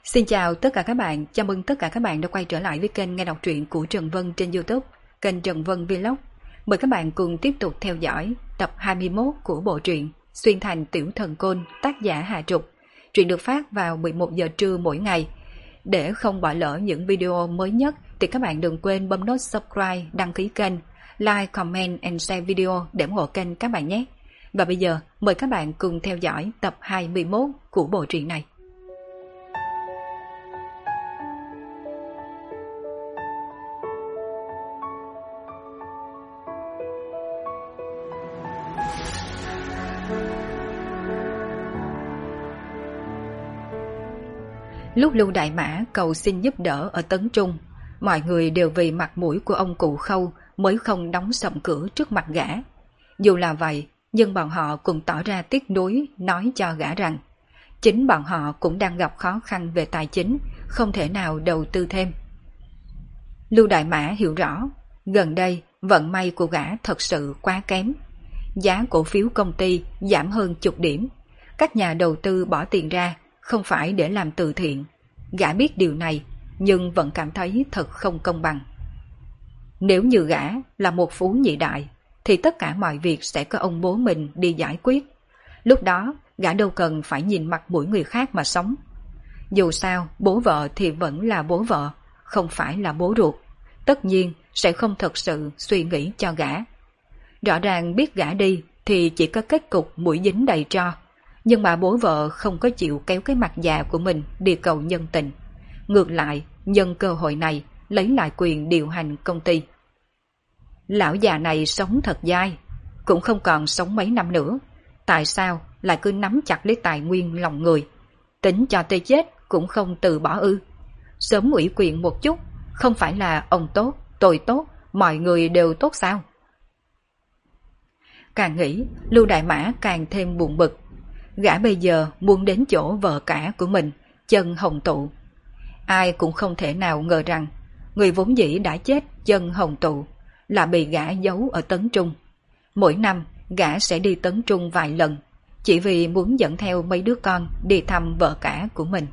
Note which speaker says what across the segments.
Speaker 1: Xin chào tất cả các bạn, chào mừng tất cả các bạn đã quay trở lại với kênh nghe đọc truyện của Trần Vân trên YouTube, kênh Trần Vân Vlog. Mời các bạn cùng tiếp tục theo dõi tập 21 của bộ truyện Xuyên thành tiểu thần côn, tác giả Hà Trục. Truyện được phát vào 11 giờ trưa mỗi ngày. Để không bỏ lỡ những video mới nhất thì các bạn đừng quên bấm nút subscribe, đăng ký kênh, like, comment and share video để ủng hộ kênh các bạn nhé. Và bây giờ mời các bạn cùng theo dõi tập 21 của bộ truyện này. Lúc Lưu Đại Mã cầu xin giúp đỡ ở Tấn Trung, mọi người đều vì mặt mũi của ông cụ Khâu mới không đóng sầm cửa trước mặt gã. Dù là vậy, nhưng bọn họ cũng tỏ ra tiếc nuối, nói cho gã rằng chính bọn họ cũng đang gặp khó khăn về tài chính, không thể nào đầu tư thêm. Lưu Đại Mã hiểu rõ, gần đây vận may của gã thật sự quá kém. Giá cổ phiếu công ty giảm hơn chục điểm, các nhà đầu tư bỏ tiền ra không phải để làm từ thiện. Gã biết điều này, nhưng vẫn cảm thấy thật không công bằng. Nếu như gã là một phú nhị đại, thì tất cả mọi việc sẽ có ông bố mình đi giải quyết. Lúc đó, gã đâu cần phải nhìn mặt mũi người khác mà sống. Dù sao, bố vợ thì vẫn là bố vợ, không phải là bố ruột. Tất nhiên sẽ không thật sự suy nghĩ cho gã. Rõ ràng biết gã đi thì chỉ có kết cục mũi dính đầy tro. Nhưng mà bố vợ không có chịu kéo cái mặt già của mình đi cầu nhân tình. Ngược lại, nhân cơ hội này lấy lại quyền điều hành công ty. Lão già này sống thật dai, cũng không còn sống mấy năm nữa. Tại sao lại cứ nắm chặt lấy tài nguyên lòng người? Tính cho tới chết cũng không từ bỏ ư? Sớm ủy quyền một chút, không phải là ông tốt, tôi tốt, mọi người đều tốt sao? Càng nghĩ, Lưu Đại Mã càng thêm buồn bực. Gã bây giờ muốn đến chỗ vợ cả của mình, Chân Hồng Tụ. Ai cũng không thể nào ngờ rằng người vốn dĩ đã chết Chân Hồng Tụ là bị gã giấu ở Tấn Trung. Mỗi năm gã sẽ đi Tấn Trung vài lần, chỉ vì muốn dẫn theo mấy đứa con đi thăm vợ cả của mình.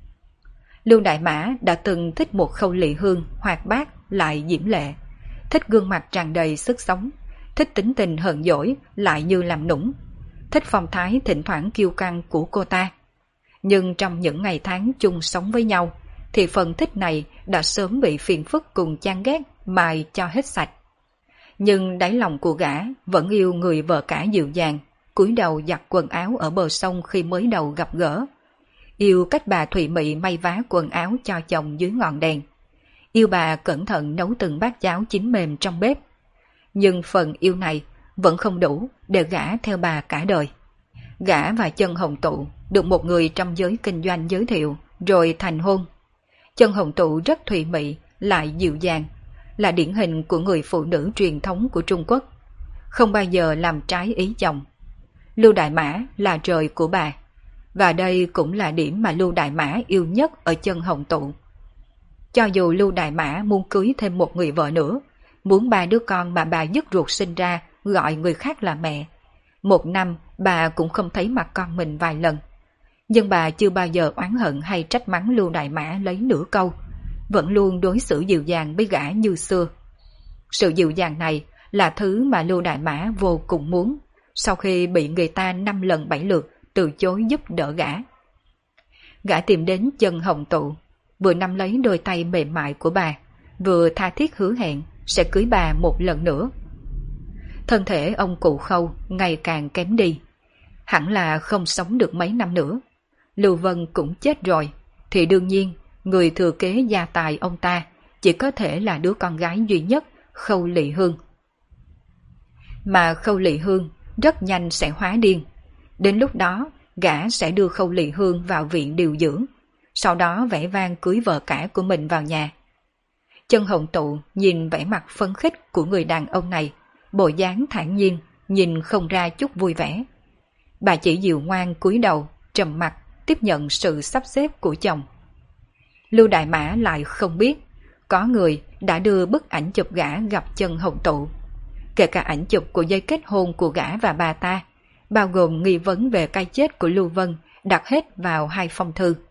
Speaker 1: Lưu Đại Mã đã từng thích một Khâu Lị Hương hoạt bát lại diễm lệ, thích gương mặt tràn đầy sức sống, thích tính tình hờn dỗi lại như làm nũng, thích phong thái thỉnh thoảng kiêu căng của cô ta. Nhưng trong những ngày tháng chung sống với nhau, thì phần thích này đã sớm bị phiền phức cùng chán ghét mài cho hết sạch. Nhưng đáy lòng của gã vẫn yêu người vợ cả dịu dàng, cúi đầu giặt quần áo ở bờ sông khi mới đầu gặp gỡ. Yêu cách bà Thụy Mị may vá quần áo cho chồng dưới ngọn đèn. Yêu bà cẩn thận nấu từng bát cháo chín mềm trong bếp. Nhưng phần yêu này vẫn không đủ để gả theo bà cả đời. Gã và Chân Hồng Tụ được một người trong giới kinh doanh giới thiệu rồi thành hôn. Chân Hồng Tụ rất thùy mị lại dịu dàng, là điển hình của người phụ nữ truyền thống của Trung Quốc, không bao giờ làm trái ý chồng. Lưu Đại Mã là trời của bà, và đây cũng là điểm mà Lưu Đại Mã yêu nhất ở Chân Hồng Tụ. Cho dù Lưu Đại Mã muốn cưới thêm một người vợ nữa, muốn ba đứa con mà bà dứt ruột sinh ra gọi người khác là mẹ, một năm bà cũng không thấy mặt con mình vài lần. Nhưng bà chưa bao giờ oán hận hay trách mắng Lưu Đại Mã lấy nửa câu, vẫn luôn đối xử dịu dàng với gã như xưa. Sự dịu dàng này là thứ mà Lưu Đại Mã vô cùng muốn, sau khi bị người ta 5 lần 7 lượt từ chối giúp đỡ gã. Gã tìm đến Chân Hồng Tụ, vừa nắm lấy đôi tay mềm mại của bà, vừa tha thiết hứa hẹn sẽ cưới bà một lần nữa. Thân thể ông cụ Khâu ngày càng kém đi, hẳn là không sống được mấy năm nữa. Lưu Vân cũng chết rồi, thì đương nhiên người thừa kế gia tài ông ta chỉ có thể là đứa con gái duy nhất, Khâu Lị Hương. Mà Khâu Lị Hương rất nhanh sẽ hóa điên. Đến lúc đó gã sẽ đưa Khâu Lị Hương vào viện điều dưỡng, sau đó vẻ vang cưới vợ cả của mình vào nhà. Chân Hồng Tụ nhìn vẻ mặt phấn khích của người đàn ông này, bộ dáng thản nhiên, nhìn không ra chút vui vẻ. Bà chỉ dịu ngoan cúi đầu, trầm mặc tiếp nhận sự sắp xếp của chồng. Lưu Đại Mã lại không biết, có người đã đưa bức ảnh chụp gã gặp Chân Hồng Tụ. Kể cả ảnh chụp của giấy kết hôn của gã và bà ta, bao gồm nghi vấn về cái chết của Lưu Vân, đặt hết vào 2 phong thư.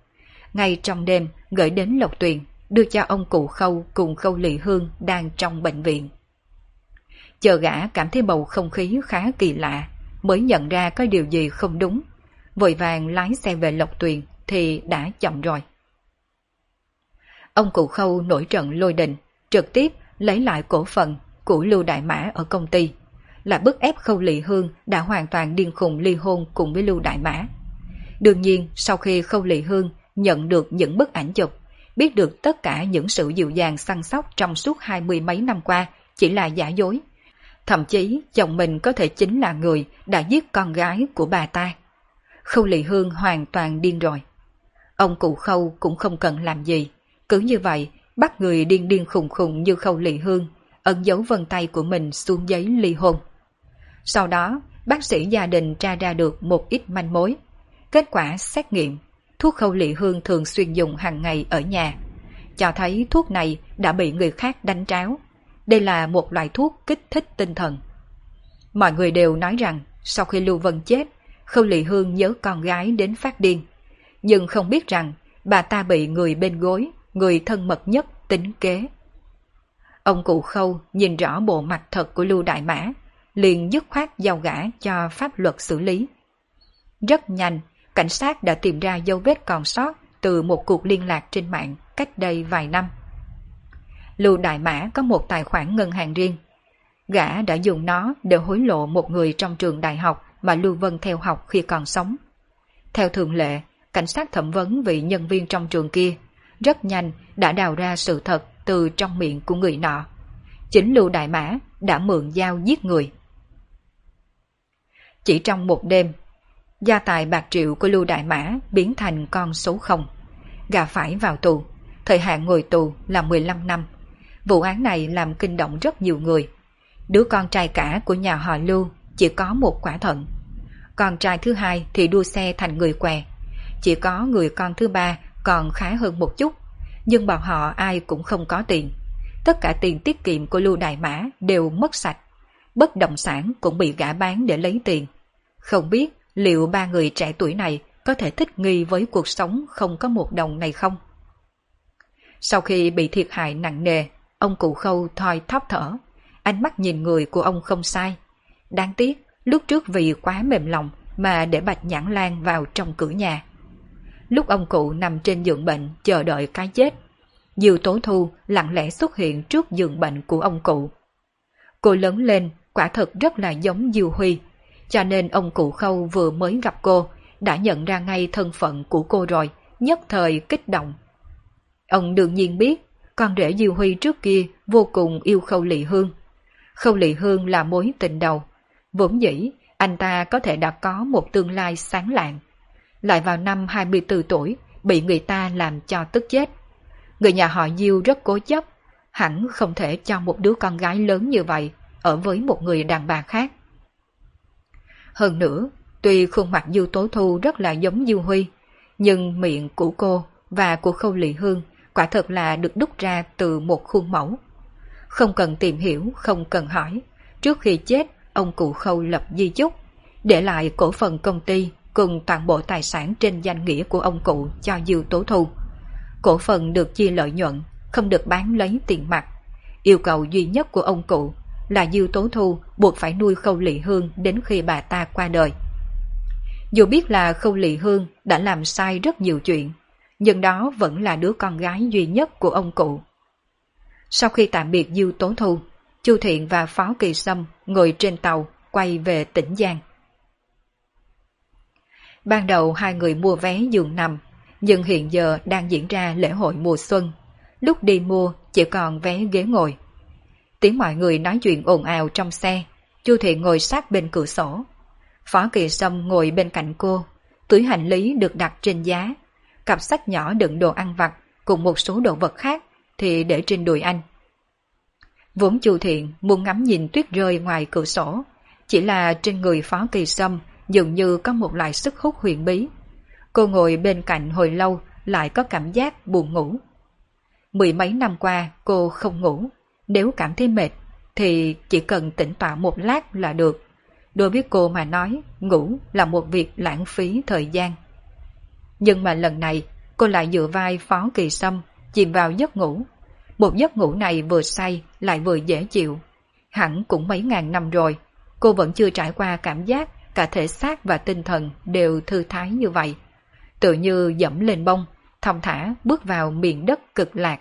Speaker 1: ngay trong đêm gửi đến Lộc Tuyền, đưa cho ông cụ Khâu cùng Khâu Lị Hương đang trong bệnh viện. Chờ gã cảm thấy bầu không khí khá kỳ lạ, mới nhận ra có điều gì không đúng, vội vàng lái xe về Lộc Tuyền thì đã chậm rồi. Ông cụ Khâu nổi trận lôi đình, trực tiếp lấy lại cổ phần của Lưu Đại Mã ở công ty, là bức ép Khâu Lị Hương đã hoàn toàn điên khùng ly hôn cùng với Lưu Đại Mã. Đương nhiên, sau khi Khâu Lị Hương nhận được những bức ảnh chụp, biết được tất cả những sự dịu dàng săn sóc trong suốt 20 mấy năm qua chỉ là giả dối, thậm chí chồng mình có thể chính là người đã giết con gái của bà ta, Khâu Lị Hương hoàn toàn điên rồi. Ông cụ Khâu cũng không cần làm gì, cứ như vậy bắt người điên điên khùng khùng như Khâu Lị Hương ấn dấu vân tay của mình xuống giấy ly hôn. Sau đó, bác sĩ gia đình tra ra được một ít manh mối. Kết quả xét nghiệm, thuốc Khâu Lị Hương thường xuyên dùng hàng ngày ở nhà, cho thấy thuốc này đã bị người khác đánh tráo. Đây là một loại thuốc kích thích tinh thần. Mọi người đều nói rằng sau khi Lưu Vân chết, Khâu Lị Hương nhớ con gái đến phát điên, nhưng không biết rằng bà ta bị người bên gối, người thân mật nhất tính kế. Ông cụ Khâu nhìn rõ bộ mặt thật của Lưu Đại Mã, liền dứt khoát giao gã cho pháp luật xử lý. Rất nhanh, cảnh sát đã tìm ra dấu vết còn sót từ một cuộc liên lạc trên mạng cách đây vài năm. Lưu Đại Mã có một tài khoản ngân hàng riêng. Gã đã dùng nó để hối lộ một người trong trường đại học mà Lưu Vân theo học khi còn sống. Theo thường lệ, cảnh sát thẩm vấn vị nhân viên trong trường kia, rất nhanh đã đào ra sự thật từ trong miệng của người nọ. Chính Lưu Đại Mã đã mượn dao giết người. Chỉ trong một đêm, gia tài bạc triệu của Lưu Đại Mã biến thành con số 0. Gã phải vào tù, thời hạn ngồi tù là 15 năm. Vụ án này làm kinh động rất nhiều người. Đứa con trai cả của nhà họ Lưu chỉ có một quả thận. Con trai thứ hai thì đua xe thành người què. Chỉ có người con thứ ba còn khá hơn một chút, nhưng bọn họ ai cũng không có tiền. Tất cả tiền tiết kiệm của Lưu Đại Mã đều mất sạch. Bất động sản cũng bị gã bán để lấy tiền. Không biết liệu ba người trẻ tuổi này có thể thích nghi với cuộc sống không có một đồng này không? Sau khi bị thiệt hại nặng nề, ông cụ Khâu thoi thóp thở. Ánh mắt nhìn người của ông không sai. Đáng tiếc, lúc trước vì quá mềm lòng mà để Bạch Nhãn Lan vào trong cửa nhà. Lúc ông cụ nằm trên giường bệnh chờ đợi cái chết, Diêu Tố Thu lặng lẽ xuất hiện trước giường bệnh của ông cụ. Cô lớn lên quả thật rất là giống Diêu Huy, cho nên ông cụ Khâu vừa mới gặp cô đã nhận ra ngay thân phận của cô rồi, nhất thời kích động. Ông đương nhiên biết con rể Diêu Huy trước kia vô cùng yêu Khâu Lị Hương. Khâu Lị Hương là mối tình đầu, vốn dĩ anh ta có thể đã có một tương lai sáng lạng. Lại vào năm 24 tuổi bị người ta làm cho tức chết. Người nhà họ Diêu rất cố chấp, hẳn không thể cho một đứa con gái lớn như vậy ở với một người đàn bà khác. Hơn nữa, tuy khuôn mặt Diêu Tố Thu rất là giống Diêu Huy, nhưng miệng của cô và của Khâu Lị Hương quả thật là được đúc ra từ một khuôn mẫu. Không cần tìm hiểu, không cần hỏi, trước khi chết ông cụ Khâu lập di chúc, để lại cổ phần công ty cùng toàn bộ tài sản trên danh nghĩa của ông cụ cho Diêu Tố Thu. Cổ phần được chia lợi nhuận, không được bán lấy tiền mặt. Yêu cầu duy nhất của ông cụ là Diêu Tố Thu buộc phải nuôi Khâu Lị Hương đến khi bà ta qua đời. Dù biết là Khâu Lị Hương đã làm sai rất nhiều chuyện, nhưng đó vẫn là đứa con gái duy nhất của ông cụ. Sau khi tạm biệt Diêu Tố Thu, Chu Thiện và Phó Kỳ Sâm ngồi trên tàu quay về Tĩnh Giang. Ban đầu hai người mua vé giường nằm, nhưng hiện giờ đang diễn ra lễ hội mùa xuân. Lúc đi mua chỉ còn vé ghế ngồi. Tiếng mọi người nói chuyện ồn ào trong xe. Chu Thiện ngồi sát bên cửa sổ. Phó Kỳ Sâm ngồi bên cạnh cô. Túi hành lý được đặt trên giá. Cặp sách nhỏ đựng đồ ăn vặt cùng một số đồ vật khác thì để trên đùi anh. Vốn Chu Thiện muốn ngắm nhìn tuyết rơi ngoài cửa sổ, chỉ là trên người Phó Kỳ Sâm dường như có một loại sức hút huyền bí. Cô ngồi bên cạnh hồi lâu lại có cảm giác buồn ngủ. Mười mấy năm qua cô không ngủ, nếu cảm thấy mệt thì chỉ cần tĩnh tọa một lát là được. Đối với cô mà nói, ngủ là một việc lãng phí thời gian. Nhưng mà lần này cô lại dựa vai Phó Kỳ Sâm, chìm vào giấc ngủ. Một giấc ngủ này vừa say lại vừa dễ chịu. Hẳn cũng mấy ngàn năm rồi, cô vẫn chưa trải qua cảm giác cả thể xác và tinh thần đều thư thái như vậy. Tự như dẫm lên bông, thong thả bước vào miền đất cực lạc.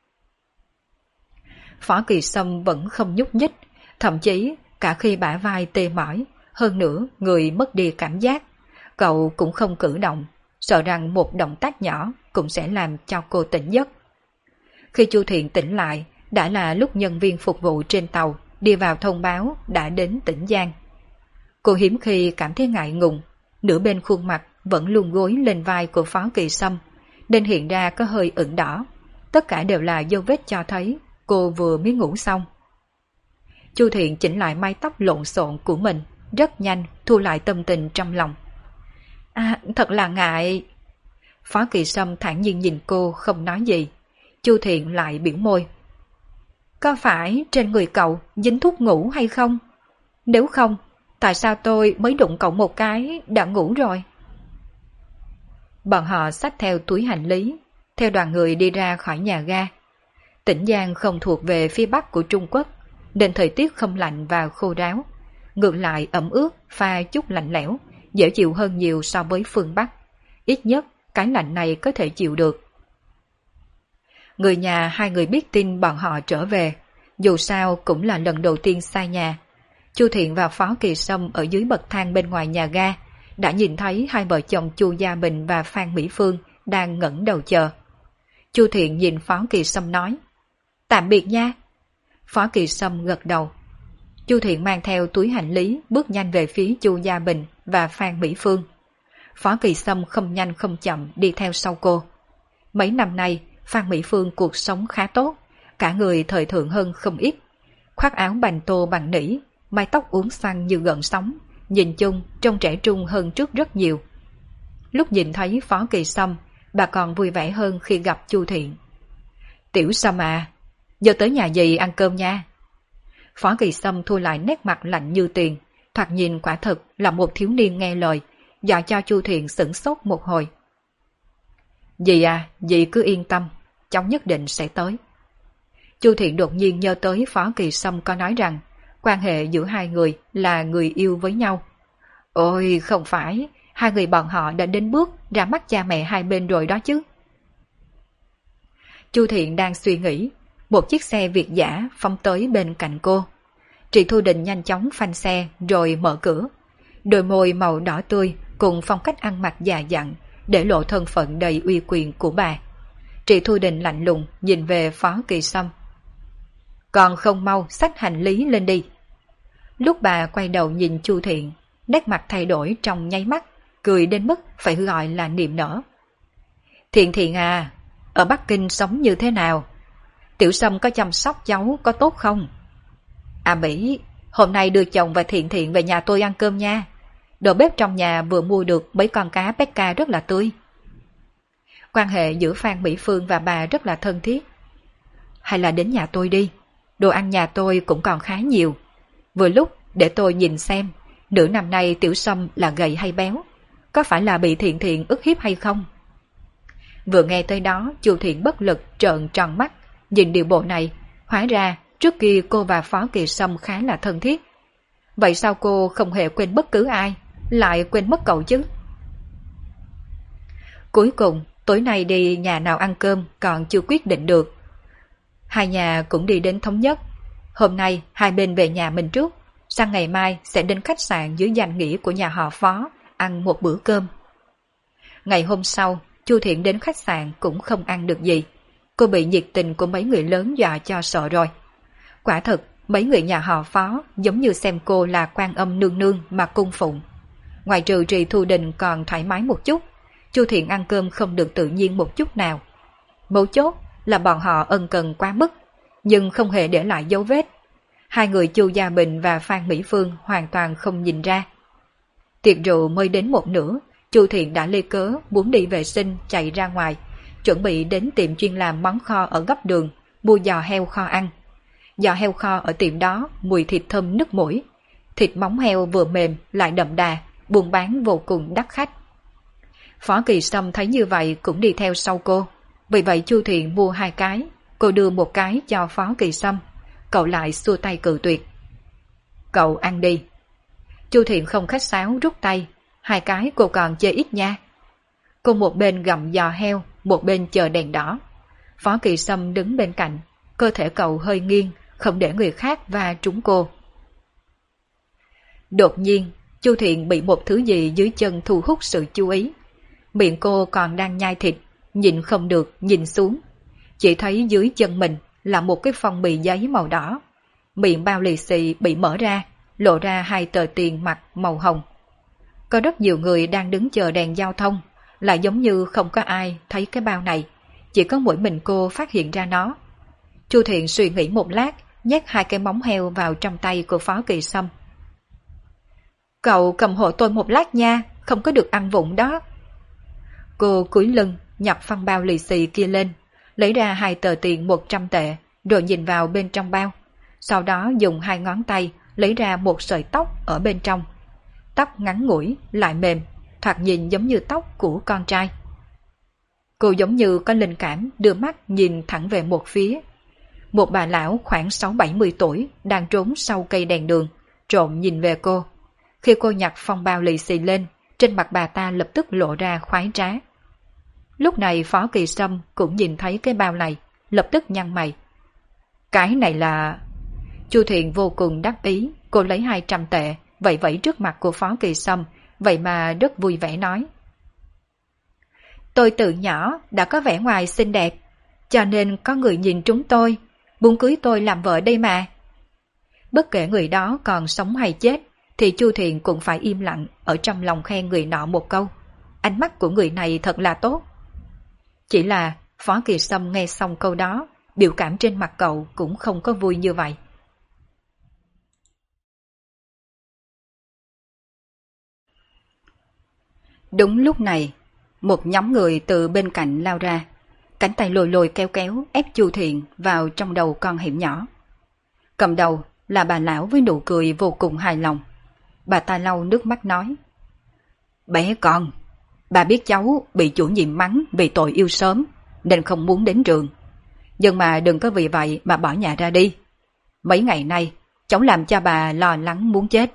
Speaker 1: Phó Kỳ Sâm vẫn không nhúc nhích, thậm chí cả khi bả vai tê mỏi, hơn nữa người mất đi cảm giác, cậu cũng không cử động, sợ rằng một động tác nhỏ cũng sẽ làm cho cô tỉnh giấc. Khi Chu Thiện tỉnh lại, đã là lúc nhân viên phục vụ trên tàu đi vào thông báo đã đến tỉnh Giang. Cô hiếm khi cảm thấy ngại ngùng, nửa bên khuôn mặt vẫn luôn gối lên vai của Phó Kỳ Sâm, nên hiện ra có hơi ửng đỏ. Tất cả đều là dấu vết cho thấy cô vừa mới ngủ xong. Chu Thiện chỉnh lại mái tóc lộn xộn của mình, rất nhanh thu lại tâm tình trong lòng. Thật là ngại. Phó Kỳ Sâm thản nhiên nhìn cô không nói gì. Chu Thiện lại biểu môi. Có phải trên người cậu dính thuốc ngủ hay không? Nếu không, tại sao tôi mới đụng cậu một cái đã ngủ rồi? Bọn họ xách theo túi hành lý, theo đoàn người đi ra khỏi nhà ga. Tỉnh Giang không thuộc về phía bắc của Trung Quốc, nên thời tiết không lạnh và khô ráo. Ngược lại ẩm ướt, pha chút lạnh lẽo, dễ chịu hơn nhiều so với phương Bắc. Ít nhất cái lạnh này có thể chịu được. Người nhà hai người biết tin bọn họ trở về, dù sao cũng là lần đầu tiên xa nhà. Chu Thiện và Phó Kỳ Sâm ở dưới bậc thang bên ngoài nhà ga đã nhìn thấy hai vợ chồng Chu Gia Bình và Phan Mỹ Phương đang ngẩng đầu chờ. Chu Thiện nhìn Phó Kỳ Sâm nói, tạm biệt nha. Phó Kỳ Sâm gật đầu. Chu Thiện mang theo túi hành lý bước nhanh về phía Chu Gia Bình và Phan Mỹ Phương. Phó Kỳ Sâm không nhanh không chậm đi theo sau cô. Mấy năm nay, Phan Mỹ Phương cuộc sống khá tốt, cả người thời thượng hơn không ít. Khoác áo bành tô bằng nỉ, mái tóc uốn xoăn như gợn sóng, nhìn chung trông trẻ trung hơn trước rất nhiều. Lúc nhìn thấy Phó Kỳ Sâm, bà còn vui vẻ hơn khi gặp Chu Thiện. Tiểu Sâm à, giờ tới nhà dì ăn cơm nha. Phó Kỳ Sâm thu lại nét mặt lạnh như tiền, thoạt nhìn quả thực là một thiếu niên nghe lời, dọa cho Chu Thiện sửng sốt một hồi. Dì à, dì cứ yên tâm, cháu nhất định sẽ tới. Chu Thiện đột nhiên nhớ tới Phó Kỳ Sâm có nói rằng quan hệ giữa hai người là người yêu với nhau. Ôi không phải, hai người bọn họ đã đến bước ra mắt cha mẹ hai bên rồi đó chứ. Chu Thiện đang suy nghĩ, một chiếc xe Việt dã phóng tới bên cạnh cô. Trị Thu Đình nhanh chóng phanh xe rồi mở cửa. Đôi môi màu đỏ tươi cùng phong cách ăn mặc già dặn để lộ thân phận đầy uy quyền của bà. Trị Thu Đình lạnh lùng nhìn về Phó Kỳ Sâm. Còn không mau xách hành lý lên đi. Lúc bà quay đầu nhìn Chu Thiện, nét mặt thay đổi trong nháy mắt, cười đến mức phải gọi là niềm nở. Thiện Thiện à, ở Bắc Kinh sống như thế nào? Tiểu Sâm có chăm sóc cháu có tốt không? À Mỹ, hôm nay đưa chồng và Thiện Thiện về nhà tôi ăn cơm nha. Đầu bếp trong nhà vừa mua được mấy con cá Pecca rất là tươi. Quan hệ giữa Phan Mỹ Phương và bà rất là thân thiết. Hay là đến nhà tôi đi, đồ ăn nhà tôi cũng còn khá nhiều. Vừa lúc để tôi nhìn xem, nửa năm nay Tiểu Sâm là gầy hay béo, có phải là bị Thiện Thiện ức hiếp hay không? Vừa nghe tới đó, Chu Thiện bất lực trợn tròn mắt, nhìn điều bộ này, hóa ra trước kia cô và Phó Kỳ Sâm khá là thân thiết. Vậy sao cô không hề quên bất cứ ai, lại quên mất cậu chứ? Cuối cùng, tối nay đi nhà nào ăn cơm còn chưa quyết định được. Hai nhà cũng đi đến thống nhất. Hôm nay hai bên về nhà mình trước, sang ngày mai sẽ đến khách sạn dưới danh nghĩa của nhà họ Phó ăn một bữa cơm. Ngày hôm sau, Chu Thiện đến khách sạn cũng không ăn được gì. Cô bị nhiệt tình của mấy người lớn dọa cho sợ rồi. Quả thực, mấy người nhà họ Phó giống như xem cô là Quan Âm nương nương mà cung phụng. Ngoài trừ Trì Thu Đình còn thoải mái một chút, Chu Thiện ăn cơm không được tự nhiên một chút nào. Mấu chốt là bọn họ ân cần quá mức, nhưng không hề để lại dấu vết. Hai người Chu Gia Bình và Phan Mỹ Phương hoàn toàn không nhìn ra. Tiệc rượu mới đến một nửa, Chu Thiện đã lê cớ muốn đi vệ sinh chạy ra ngoài, chuẩn bị đến tiệm chuyên làm món kho ở góc đường, mua giò heo kho ăn. Giò heo kho ở tiệm đó mùi thịt thơm nức mũi, thịt móng heo vừa mềm lại đậm đà, buôn bán vô cùng đắt khách. Phó Kỳ Sâm thấy như vậy cũng đi theo sau cô. Vì vậy Chu Thiện mua 2 cái, cô đưa một cái cho Phó Kỳ Sâm, cậu lại xua tay cự tuyệt. Cậu ăn đi. Chu Thiện không khách sáo rút tay, 2 cái cô còn chê ít nha. Cô một bên gặm giò heo, một bên chờ đèn đỏ. Phó Kỳ Sâm đứng bên cạnh, cơ thể cậu hơi nghiêng, không để người khác va trúng cô. Đột nhiên, Chu Thiện bị một thứ gì dưới chân thu hút sự chú ý. Miệng cô còn đang nhai thịt, nhìn không được nhìn xuống. Chỉ thấy dưới chân mình là một cái phong bì giấy màu đỏ. Miệng bao lì xì bị mở ra, lộ ra 2 tờ tiền mặt màu hồng. Có rất nhiều người đang đứng chờ đèn giao thông, lại giống như không có ai thấy cái bao này, chỉ có mỗi mình cô phát hiện ra nó. Chu Thiện suy nghĩ một lát, nhét 2 cái móng heo vào trong tay của Phó Kỳ Sâm. Cậu cầm hộ tôi một lát nha, không có được ăn vụng đó. Cô cúi lưng, nhặt phong bao lì xì kia lên, lấy ra 2 tờ tiền 100 tệ, rồi nhìn vào bên trong bao. Sau đó dùng 2 ngón tay lấy ra một sợi tóc ở bên trong. Tóc ngắn ngủi, lại mềm, thoạt nhìn giống như tóc của con trai. Cô giống như có linh cảm đưa mắt nhìn thẳng về một phía. Một bà lão khoảng 60-70 tuổi đang trốn sau cây đèn đường, trộm nhìn về cô. Khi cô nhặt phong bao lì xì lên, trên mặt bà ta lập tức lộ ra khoái trá. Lúc này Phó Kỳ Sâm cũng nhìn thấy cái bao này, lập tức nhăn mày. Cái này là... Chu Thiện vô cùng đắc ý, cô lấy 200 tệ, vậy vẫy trước mặt của Phó Kỳ Sâm, vậy mà rất vui vẻ nói. Tôi từ nhỏ đã có vẻ ngoài xinh đẹp, cho nên có người nhìn trúng tôi, muốn cưới tôi làm vợ đây mà. Bất kể người đó còn sống hay chết, thì Chu Thiện cũng phải im lặng ở trong lòng khen người nọ một câu. Ánh mắt của người này thật là tốt. Chỉ là Phó Kỳ Sâm nghe xong câu đó, biểu cảm trên mặt cậu cũng không có vui như vậy. Đúng lúc này, một nhóm người từ bên cạnh lao ra, cánh tay lồi lồi kéo kéo ép Chu Thiện vào trong đầu con hẻm nhỏ. Cầm đầu là bà lão với nụ cười vô cùng hài lòng. Bà ta lau nước mắt nói. Bé con, bà biết cháu bị chủ nhiệm mắng vì tội yêu sớm, nên không muốn đến trường. Nhưng mà đừng có vì vậy mà bỏ nhà ra đi. Mấy ngày nay, cháu làm cho bà lo lắng muốn chết.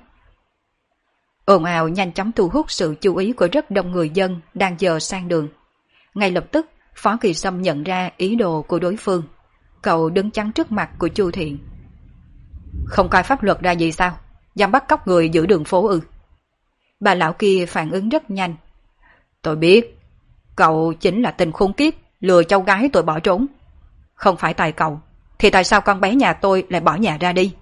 Speaker 1: Ồn ào nhanh chóng thu hút sự chú ý của rất đông người dân đang dời sang đường. Ngay lập tức, Phó Kỳ Sâm nhận ra ý đồ của đối phương. Cậu đứng chắn trước mặt của Chu Thiện. Không coi pháp luật ra gì sao? Dám bắt cóc người giữa đường phố ư? Bà lão kia phản ứng rất nhanh. Tôi biết, cậu chính là tên khốn kiếp lừa cháu gái tôi bỏ trốn. Không phải tại cậu, thì tại sao con bé nhà tôi lại bỏ nhà ra đi?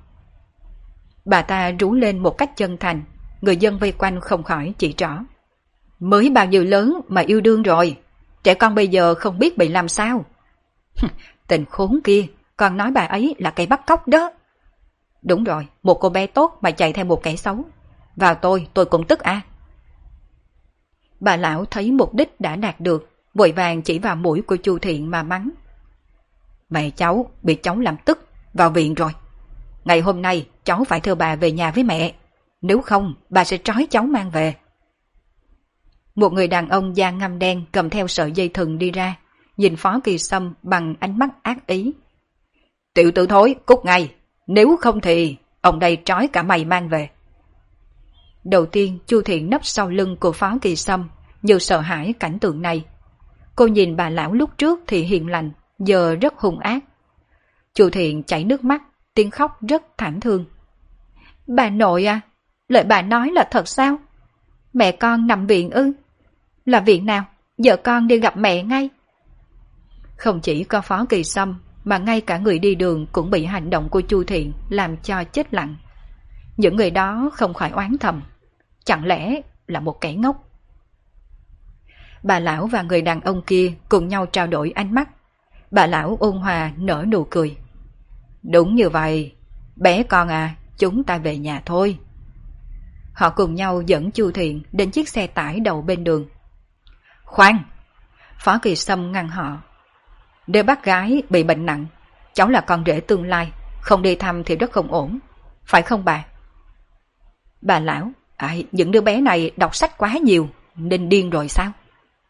Speaker 1: Bà ta rú lên một cách chân thành, người dân vây quanh không khỏi chỉ trỏ. Mới bao nhiêu lớn mà yêu đương rồi, trẻ con bây giờ không biết bị làm sao. Tên khốn kia, còn nói bà ấy là cây bắt cóc đó. Đúng rồi, một cô bé tốt mà chạy theo một kẻ xấu. Vào tôi cũng tức à. Bà lão thấy mục đích đã đạt được, vội vàng chỉ vào mũi của Chu Thiện mà mắng. Mẹ cháu bị cháu làm tức, vào viện rồi. Ngày hôm nay cháu phải theo bà về nhà với mẹ, nếu không bà sẽ trói cháu mang về. Một người đàn ông da ngăm đen cầm theo sợi dây thừng đi ra, nhìn Phó Kỳ Sâm bằng ánh mắt ác ý. Tiểu tử thối, cút ngay, nếu không thì ông đây trói cả mày mang về. Đầu tiên Chu Thiện nấp sau lưng của Phó Kỳ Sâm, như sợ hãi cảnh tượng này. Cô nhìn bà lão lúc trước thì hiền lành, giờ rất hung ác. Chu Thiện chảy nước mắt, tiếng khóc rất thảm thương. Bà nội à, lời bà nói là thật sao? Mẹ con nằm viện ư? Là viện nào? Giờ con đi gặp mẹ ngay. Không chỉ có Phó Kỳ Sâm, mà ngay cả người đi đường cũng bị hành động của Chu Thiện làm cho chết lặng. Những người đó không khỏi oán thầm, chẳng lẽ là một kẻ ngốc? Bà lão và người đàn ông kia cùng nhau trao đổi ánh mắt. Bà lão ôn hòa nở nụ cười. Đúng như vậy, bé con à, chúng ta về nhà thôi. Họ cùng nhau dẫn Chu Thiện đến chiếc xe tải đậu bên đường. Khoan! Phó Kỳ Sâm ngăn họ. Nếu bác gái bị bệnh nặng, cháu là con rể tương lai, không đi thăm thì rất không ổn, phải không bà? Bà lão, những đứa bé này đọc sách quá nhiều nên điên rồi sao?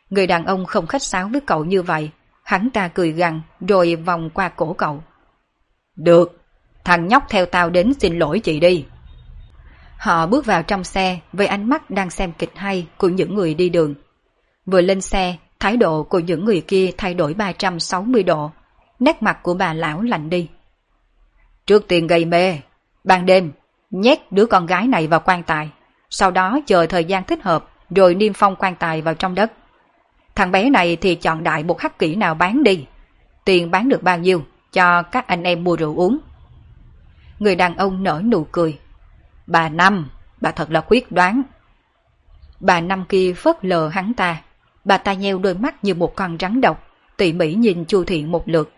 Speaker 1: Người đàn ông không khách sáo với cậu như vậy, hắn ta cười gằn rồi vòng qua cổ cậu. Được, thằng nhóc theo tao đến xin lỗi chị đi. Họ bước vào trong xe với ánh mắt đang xem kịch hay của những người đi đường. Vừa lên xe, thái độ của những người kia thay đổi 360 độ, nét mặt của bà lão lạnh đi. Trước tiên gây mê, ban đêm nhét đứa con gái này vào quan tài, sau đó chờ thời gian thích hợp rồi niêm phong quan tài vào trong đất. Thằng bé này thì chọn đại một hắc kỹ nào bán đi, tiền bán được bao nhiêu cho các anh em mua rượu uống. Người đàn ông nở nụ cười. Bà Năm, bà thật là quyết đoán. Bà Năm kia phớt lờ hắn ta, bà ta nheo đôi mắt như một con rắn độc, tỉ mỉ nhìn Chu Thiện một lượt.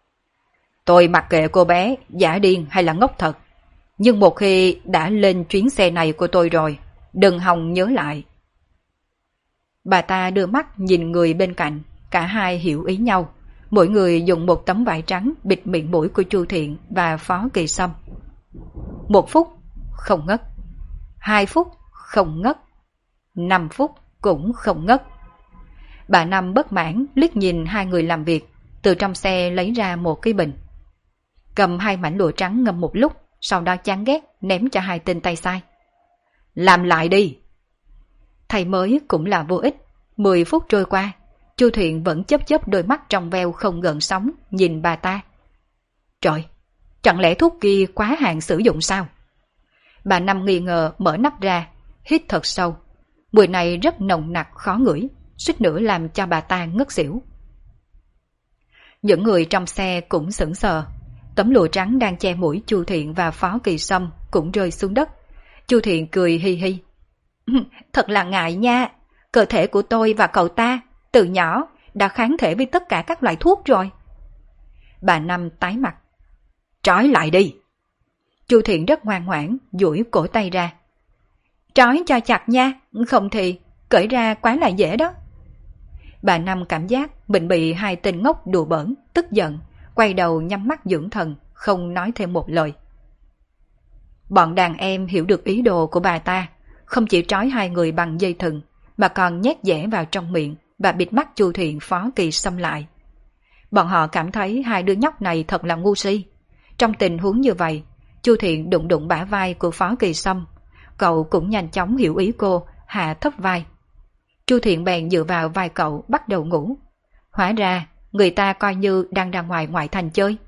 Speaker 1: Tôi mặc kệ cô bé giả điên hay là ngốc thật, nhưng một khi đã lên chuyến xe này của tôi rồi, đừng hòng nhớ lại. Bà ta đưa mắt nhìn người bên cạnh, cả hai hiểu ý nhau. Mỗi người dùng một tấm vải trắng bịt miệng mũi của Chu Thiện và Phó Kỳ Sâm. 1 phút, không ngất. 2 phút, không ngất. 5 phút, cũng không ngất. Bà Năm bất mãn liếc nhìn hai người làm việc, từ trong xe lấy ra một cái bình. Cầm 2 mảnh lụa trắng ngâm một lúc, sau đó chán ghét ném cho 2 tên tay sai. Làm lại đi! Thầy mới cũng là vô ích. 10 phút trôi qua, Chu Thiện vẫn chớp đôi mắt trong veo không gợn sóng nhìn bà ta. Trời, chẳng lẽ thuốc kia quá hạn sử dụng sao? Bà Năm nghi ngờ mở nắp ra, hít thật sâu. Mùi này rất nồng nặc khó ngửi, suýt nữa làm cho bà ta ngất xỉu. Những người trong xe cũng sững sờ. Tấm lụa trắng đang che mũi Chu Thiện và Phó Kỳ Sâm cũng rơi xuống đất. Chu Thiện cười hi hi. Thật là ngại nha, cơ thể của tôi và cậu ta từ nhỏ đã kháng thể với tất cả các loại thuốc rồi. Bà Năm tái mặt. Trói lại đi! Chu Thiện rất ngoan ngoãn, duỗi cổ tay ra. Trói cho chặt nha, không thì cởi ra quá là dễ đó. Bà Năm cảm giác mình bị 2 tên ngốc đùa bỡn, tức giận, quay đầu nhắm mắt dưỡng thần, không nói thêm một lời. Bọn đàn em hiểu được ý đồ của bà ta, không chỉ trói 2 người bằng dây thừng, mà còn nhét dẻ vào trong miệng và bịt mắt Chu Thiện Phó Kỳ Sâm lại. Bọn họ cảm thấy 2 đứa nhóc này thật là ngu si. Trong tình huống như vậy, Chu Thiện đụng đụng bả vai của Phó Kỳ Sâm, cậu cũng nhanh chóng hiểu ý cô, hạ thấp vai. Chu Thiện bèn dựa vào vai cậu bắt đầu ngủ. Hóa ra, người ta coi như đang ra ngoài ngoại thành chơi.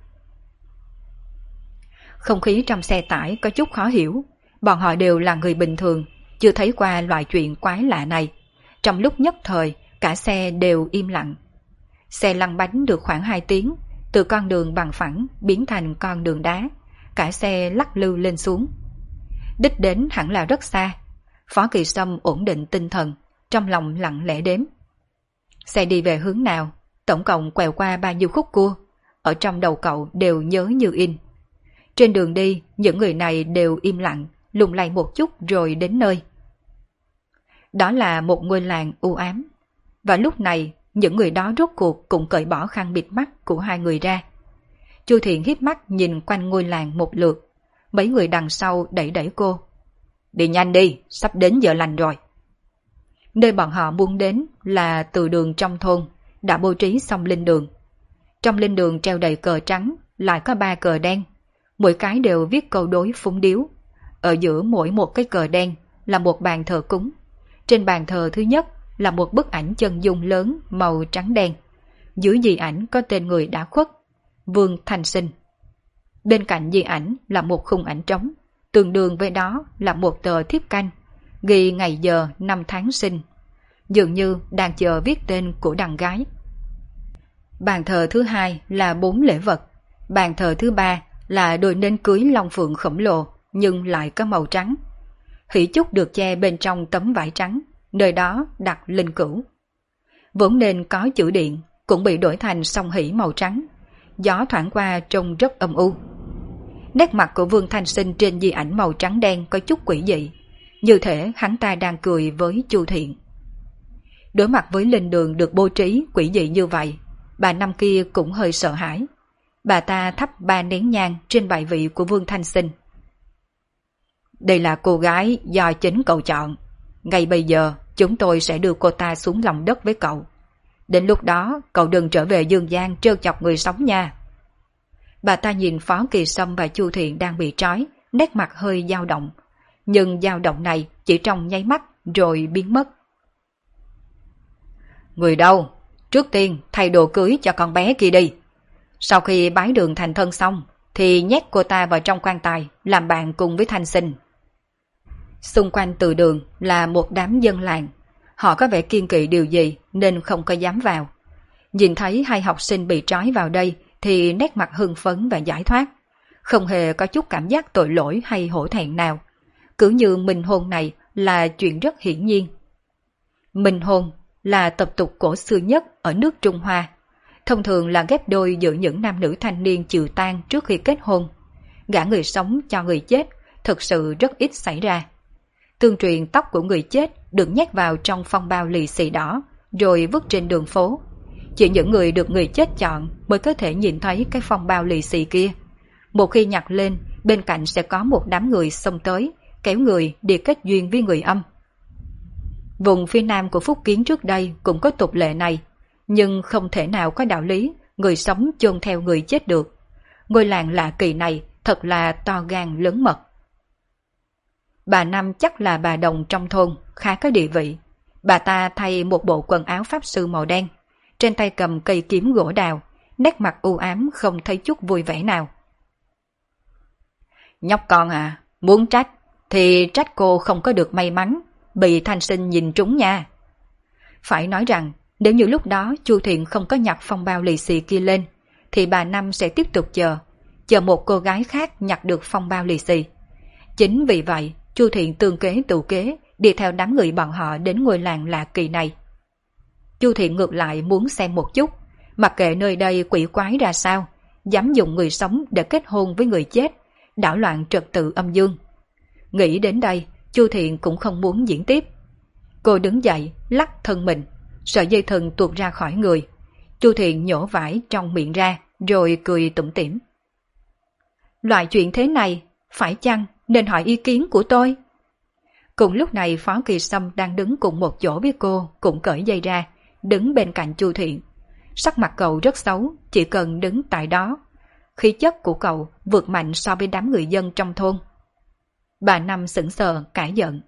Speaker 1: Không khí trong xe tải có chút khó hiểu, bọn họ đều là người bình thường, chưa thấy qua loại chuyện quái lạ này. Trong lúc nhất thời, cả xe đều im lặng. Xe lăn bánh được khoảng 2 tiếng, từ con đường bằng phẳng biến thành con đường đá, cả xe lắc lư lên xuống. Đích đến hẳn là rất xa. Phó Kỳ Sâm ổn định tinh thần, trong lòng lặng lẽ đếm. Xe đi về hướng nào, tổng cộng quẹo qua bao nhiêu khúc cua, ở trong đầu cậu đều nhớ như in. Trên đường đi, những người này đều im lặng, lung lay một chút rồi đến nơi. Đó là một ngôi làng u ám. Và lúc này, những người đó rốt cuộc cũng cởi bỏ khăn bịt mắt của 2 người ra. Chu Thiện híp mắt nhìn quanh ngôi làng một lượt. Mấy người đằng sau đẩy đẩy cô. Đi nhanh đi, sắp đến giờ lành rồi. Nơi bọn họ muốn đến là từ đường trong thôn, đã bố trí xong linh đường. Trong linh đường treo đầy cờ trắng, lại có 3 cờ đen. Mỗi cái đều viết câu đối phúng điếu. Ở giữa mỗi một cái cờ đen là một bàn thờ cúng. Trên bàn thờ thứ nhất là một bức ảnh chân dung lớn màu trắng đen. Dưới di ảnh có tên người đã khuất, Vương Thanh Sinh. Bên cạnh di ảnh là một khung ảnh trống, tương đương với đó là một tờ thiếp canh, ghi ngày giờ năm tháng sinh, dường như đang chờ viết tên của đàn gái. Bàn thờ thứ 2 là 4 lễ vật, bàn thờ thứ 3 là đôi nến cưới long phượng khổng lồ nhưng lại có màu trắng. Hỷ chúc được che bên trong tấm vải trắng, nơi đó đặt linh cữu. Vốn nên có chữ điện, cũng bị đổi thành song hỷ màu trắng, gió thoảng qua trông rất âm u. Nét mặt của Vương Thanh Sinh trên di ảnh màu trắng đen có chút quỷ dị, như thể hắn ta đang cười với Chu Thiện. Đối mặt với linh đường được bố trí quỷ dị như vậy, bà Năm kia cũng hơi sợ hãi. Bà ta thắp 3 nén nhang trên bài vị của Vương Thanh Sinh. Đây là cô gái do chính cậu chọn, ngay bây giờ chúng tôi sẽ đưa cô ta xuống lòng đất với cậu. Đến lúc đó, cậu đừng trở về Dương Giang trêu chọc người sống nha. Bà ta nhìn Phó Kỳ Sâm và Chu Thiện đang bị trói, nét mặt hơi dao động. Nhưng dao động này chỉ trong nháy mắt rồi biến mất. Người đâu? Trước tiên thay đồ cưới cho con bé kia đi. Sau khi bái đường thành thân xong, thì nhét cô ta vào trong quan tài, làm bạn cùng với Thanh Sinh. Xung quanh từ đường là một đám dân làng. Họ có vẻ kiêng kỵ điều gì nên không có dám vào. Nhìn thấy hai học sinh bị trói vào đây thì nét mặt hưng phấn và giải thoát. Không hề có chút cảm giác tội lỗi hay hổ thẹn nào. Cứ như minh hôn này là chuyện rất hiển nhiên. Minh hôn là tập tục cổ xưa nhất ở nước Trung Hoa. Thông thường là ghép đôi giữa những nam nữ thanh niên chịu tang trước khi kết hôn. Gả người sống cho người chết thực sự rất ít xảy ra. Tương truyền tóc của người chết được nhét vào trong phong bao lì xì đỏ rồi vứt trên đường phố. Chỉ những người được người chết chọn mới có thể nhìn thấy cái phong bao lì xì kia. Một khi nhặt lên, bên cạnh sẽ có một đám người xông tới, kéo người đi kết duyên với người âm. Vùng phía nam của Phúc Kiến trước đây cũng có tục lệ này, nhưng không thể nào có đạo lý người sống chôn theo người chết được. Ngôi làng lạ kỳ này thật là to gan lớn mật. Bà Năm chắc là bà đồng trong thôn, khá có địa vị. Bà ta thay một bộ quần áo pháp sư màu đen, trên tay cầm cây kiếm gỗ đào, nét mặt u ám không thấy chút vui vẻ nào. Nhóc con à, muốn trách thì trách cô không có được may mắn, bị Thanh Sinh nhìn trúng nha. Phải nói rằng, nếu như lúc đó Chu Thiện không có nhặt phong bao lì xì kia lên, thì bà Năm sẽ tiếp tục chờ một cô gái khác nhặt được phong bao lì xì. Chính vì vậy, Chu Thiện tương kế tự kế, đi theo đám người bọn họ đến ngôi làng lạ kỳ này. Chu Thiện ngược lại muốn xem một chút, mặc kệ nơi đây quỷ quái ra sao, dám dùng người sống để kết hôn với người chết, đảo loạn trật tự âm dương. Nghĩ đến đây, Chu Thiện cũng không muốn diễn tiếp. Cô đứng dậy, lắc thân mình, sợi dây thừng tuột ra khỏi người. Chu Thiện nhổ vải trong miệng ra, rồi cười tủm tỉm. Loại chuyện thế này, phải chăng nên hỏi ý kiến của tôi? Cùng lúc này Phó Kỳ Sâm đang đứng cùng một chỗ với cô, cũng cởi dây ra, đứng bên cạnh Chu Thiện. Sắc mặt cậu rất xấu, chỉ cần đứng tại đó. Khí chất của cậu vượt mạnh so với đám người dân trong thôn. Bà Năm sững sờ, cãi giận.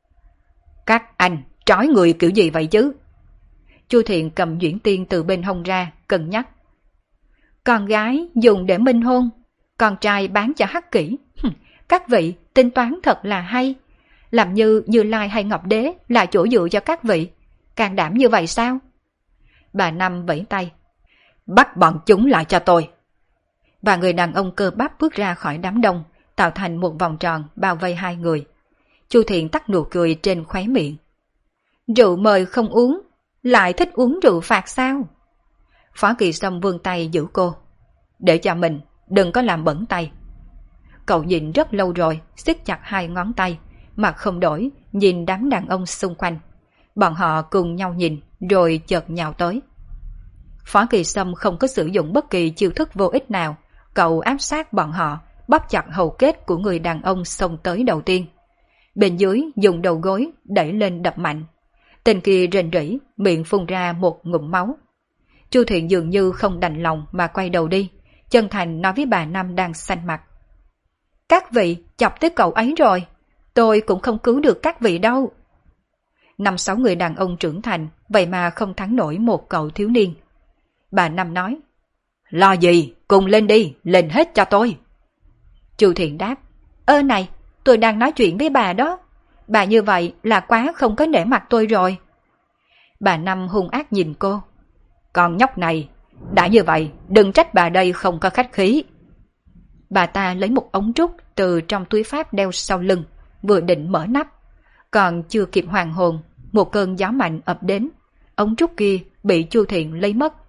Speaker 1: Các anh, trói người kiểu gì vậy chứ? Chu Thiện cầm nhuyễn tiên từ bên hông ra, cân nhắc. Con gái dùng để minh hôn, con trai bán cho hắc kỹ. Các vị tính toán thật là hay. Làm như Như Lai hay Ngọc Đế là chỗ dựa cho các vị. Can đảm như vậy sao? Bà Năm vẫy tay. Bắt bọn chúng lại cho tôi. Và người đàn ông cơ bắp bước ra khỏi đám đông, tạo thành một vòng tròn bao vây hai người. Chu Thiện tắt nụ cười trên khóe miệng. Rượu mời không uống, lại thích uống rượu phạt sao? Phó Kỳ Sâm vươn tay giữ cô. Để cho mình, đừng có làm bẩn tay. Cậu nhìn rất lâu rồi, siết chặt hai ngón tay, mặt không đổi, nhìn đám đàn ông xung quanh. Bọn họ cùng nhau nhìn, rồi chợt nhào tới. Phó Kỳ Sâm không có sử dụng bất kỳ chiêu thức vô ích nào, cậu áp sát bọn họ, bóp chặt hầu kết của người đàn ông xông tới đầu tiên. Bên dưới dùng đầu gối đẩy lên đập mạnh. Tên kia rên rỉ, miệng phun ra một ngụm máu. Chu Thiện dường như không đành lòng mà quay đầu đi, chân thành nói với bà Năm đang xanh mặt. Các vị chọc tới cậu ấy rồi, tôi cũng không cứu được các vị đâu. 5-6 người đàn ông trưởng thành, vậy mà không thắng nổi một cậu thiếu niên. Bà Năm nói, lo gì, cùng lên đi, lên hết cho tôi. Chu Thiện đáp, ơ này, tôi đang nói chuyện với bà đó. Bà như vậy là quá không có nể mặt tôi rồi. Bà Năm hung ác nhìn cô. Con nhóc này, đã như vậy, đừng trách bà đây không có khách khí. Bà ta lấy một ống trúc từ trong túi pháp đeo sau lưng, vừa định mở nắp. Còn chưa kịp hoàn hồn, một cơn gió mạnh ập đến. Ống trúc kia bị Chu Thiện lấy mất.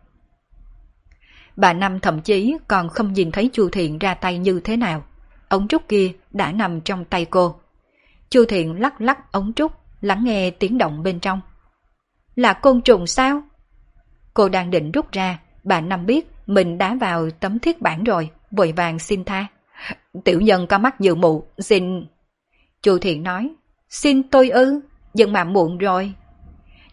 Speaker 1: Bà Năm thậm chí còn không nhìn thấy Chu Thiện ra tay như thế nào. Ống trúc kia đã nằm trong tay cô. Chu Thiện lắc lắc ống trúc, lắng nghe tiếng động bên trong. Là côn trùng sao? Cô đang định rút ra, bà Năm biết mình đá vào tấm thiết bản rồi, vội vàng xin tha. Tiểu nhân có mắt như mù, xin... Chu Thiện nói, xin tôi ư, nhưng mà muộn rồi.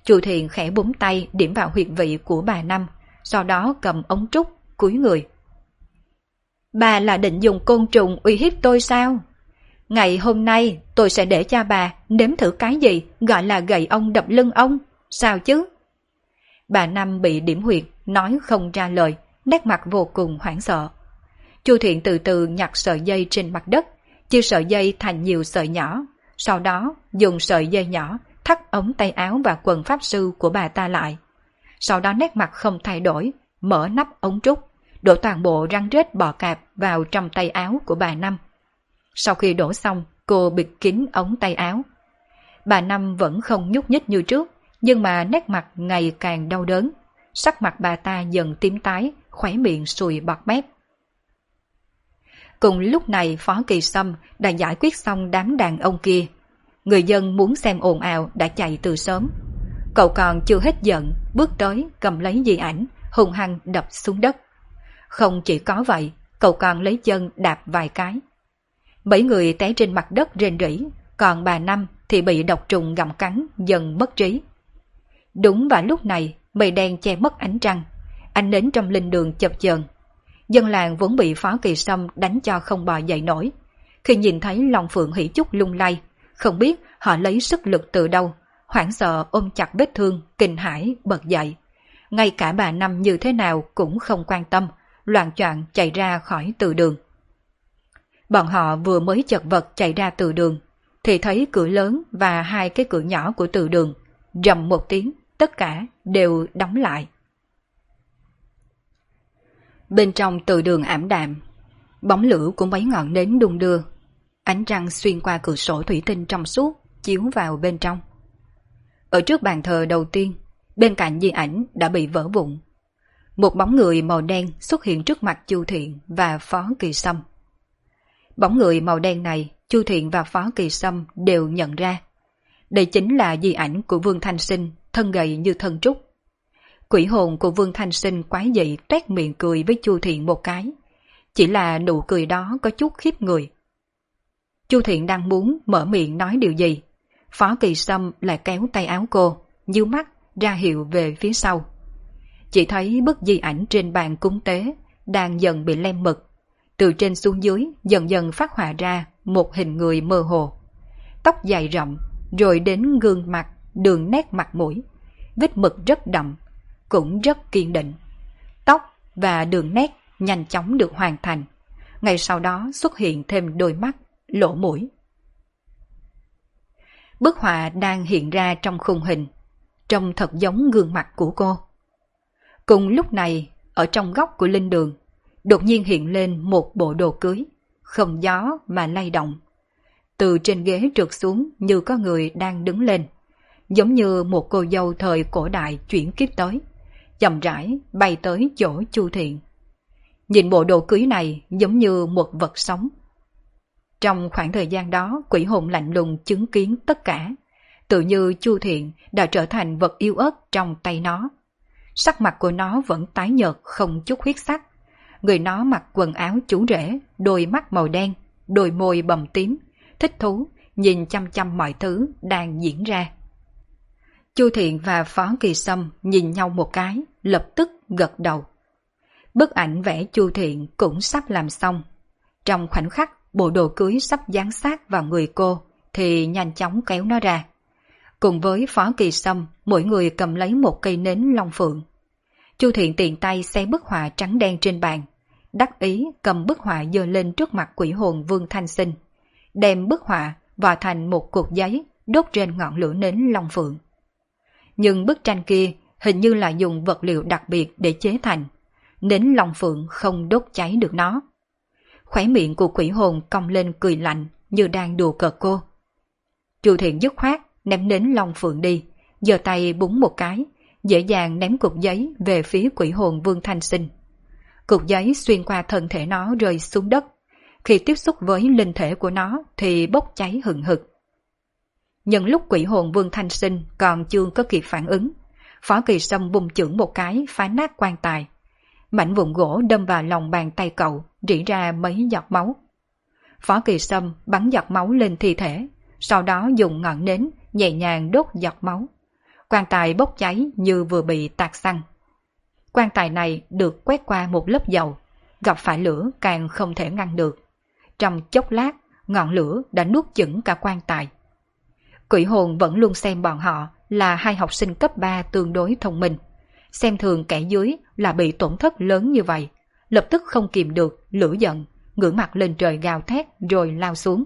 Speaker 1: Chu Thiện khẽ búng tay điểm vào huyệt vị của bà Năm, sau đó cầm ống trúc, cúi người. Bà là định dùng côn trùng uy hiếp tôi sao? Ngày hôm nay tôi sẽ để cho bà nếm thử cái gì gọi là gậy ông đập lưng ông, sao chứ? Bà Năm bị điểm huyệt, nói không ra lời, nét mặt vô cùng hoảng sợ. Chu Thiện từ từ nhặt sợi dây trên mặt đất, chia sợi dây thành nhiều sợi nhỏ, sau đó dùng sợi dây nhỏ thắt ống tay áo và quần pháp sư của bà ta lại. Sau đó nét mặt không thay đổi, mở nắp ống trúc, đổ toàn bộ răng rết bò cạp vào trong tay áo của bà Năm. Sau khi đổ xong, cô bịt kín ống tay áo. Bà Năm vẫn không nhúc nhích như trước, nhưng mà nét mặt ngày càng đau đớn. Sắc mặt bà ta dần tím tái, khóe miệng sùi bọt mép. Cùng lúc này Phó Kỳ Sâm đã giải quyết xong đám đàn ông kia. Người dân muốn xem ồn ào đã chạy từ sớm. Cậu còn chưa hết giận, bước tới cầm lấy di ảnh, hung hăng đập xuống đất. Không chỉ có vậy, cậu còn lấy chân đạp vài cái. Mấy người té trên mặt đất rên rỉ, còn bà Năm thì bị độc trùng gặm cắn dần mất trí. Đúng vào lúc này, mây đen che mất ánh trăng, ánh nến trong linh đường chập chờn. Dân làng vốn bị Phó Kỳ Sâm đánh cho không bò dậy nổi. Khi nhìn thấy Long Phượng Hỷ Chúc lung lay, không biết họ lấy sức lực từ đâu, hoảng sợ ôm chặt vết thương, kinh hãi bật dậy. Ngay cả bà Năm như thế nào cũng không quan tâm, loạng choạng chạy ra khỏi từ đường. Bọn họ vừa mới chật vật chạy ra từ đường, thì thấy cửa lớn và hai cái cửa nhỏ của từ đường, rầm một tiếng, tất cả đều đóng lại. Bên trong từ đường ảm đạm, bóng lửa của mấy ngọn nến đung đưa, ánh trăng xuyên qua cửa sổ thủy tinh trong suốt, chiếu vào bên trong. Ở trước bàn thờ đầu tiên, bên cạnh di ảnh đã bị vỡ vụn. Một bóng người màu đen xuất hiện trước mặt Chu Thiện và Phó Kỳ Sâm. Bóng người màu đen này, Chu Thiện và Phó Kỳ Sâm đều nhận ra. Đây chính là di ảnh của Vương Thanh Sinh, thân gầy như thân trúc. Quỷ hồn của Vương Thanh Sinh quái dị toét miệng cười với Chu Thiện một cái. Chỉ là nụ cười đó có chút khiếp người. Chu Thiện đang muốn mở miệng nói điều gì, Phó Kỳ Sâm lại kéo tay áo cô, nhíu mắt ra hiệu về phía sau. Chỉ thấy bức di ảnh trên bàn cúng tế đang dần bị lem mực. Từ trên xuống dưới dần dần phát họa ra một hình người mơ hồ. Tóc dài rậm, rồi đến gương mặt, đường nét mặt mũi. Vết mực rất đậm, cũng rất kiên định. Tóc và đường nét nhanh chóng được hoàn thành. Ngay sau đó xuất hiện thêm đôi mắt, lỗ mũi. Bức họa đang hiện ra trong khung hình, trông thật giống gương mặt của cô. Cùng lúc này, ở trong góc của linh đường, đột nhiên hiện lên một bộ đồ cưới, không gió mà lay động. Từ trên ghế trượt xuống như có người đang đứng lên, giống như một cô dâu thời cổ đại chuyển kiếp tới, chậm rãi bay tới chỗ Chu Thiện. Nhìn bộ đồ cưới này giống như một vật sống. Trong khoảng thời gian đó, quỷ hồn lạnh lùng chứng kiến tất cả, tự như Chu Thiện đã trở thành vật yếu ớt trong tay nó. Sắc mặt của nó vẫn tái nhợt không chút huyết sắc. Người nó mặc quần áo chú rể, đôi mắt màu đen, đôi môi bầm tím, thích thú, nhìn chăm chăm mọi thứ đang diễn ra. Chu Thiện và Phó Kỳ Sâm nhìn nhau một cái, lập tức gật đầu. Bức ảnh vẽ Chu Thiện cũng sắp làm xong. Trong khoảnh khắc bộ đồ cưới sắp dán sát vào người cô thì nhanh chóng kéo nó ra. Cùng với Phó Kỳ Sâm, mỗi người cầm lấy một cây nến long phượng. Chu Thiện tiện tay xé bức họa trắng đen trên bàn, đắc ý cầm bức họa giơ lên trước mặt quỷ hồn Vương Thanh Sinh, đem bức họa vào thành một cục giấy đốt trên ngọn lửa nến long phượng. Nhưng bức tranh kia hình như là dùng vật liệu đặc biệt để chế thành, nến long phượng không đốt cháy được nó. Khóe miệng của quỷ hồn cong lên cười lạnh như đang đùa cợt cô. Chu Thiện dứt khoát ném nến long phượng đi, giơ tay búng một cái, dễ dàng ném cục giấy về phía quỷ hồn Vương Thanh Sinh. Cục giấy xuyên qua thân thể nó rơi xuống đất, khi tiếp xúc với linh thể của nó thì bốc cháy hừng hực. Nhân lúc quỷ hồn Vương Thanh Sinh còn chưa có kịp phản ứng, Phó Kỳ Sâm bùng chưởng một cái phá nát quan tài. Mảnh vụn gỗ đâm vào lòng bàn tay cậu, rỉ ra mấy giọt máu. Phó Kỳ Sâm bắn giọt máu lên thi thể, sau đó dùng ngọn nến nhẹ nhàng đốt giọt máu. Quan tài bốc cháy như vừa bị tạt xăng. Quan tài này được quét qua một lớp dầu, gặp phải lửa càng không thể ngăn được. Trong chốc lát, ngọn lửa đã nuốt chửng cả quan tài. Quỷ hồn vẫn luôn xem bọn họ là hai học sinh cấp 3 tương đối thông minh. Xem thường kẻ dưới là bị tổn thất lớn như vậy, lập tức không kìm được lửa giận, ngửa mặt lên trời gào thét rồi lao xuống.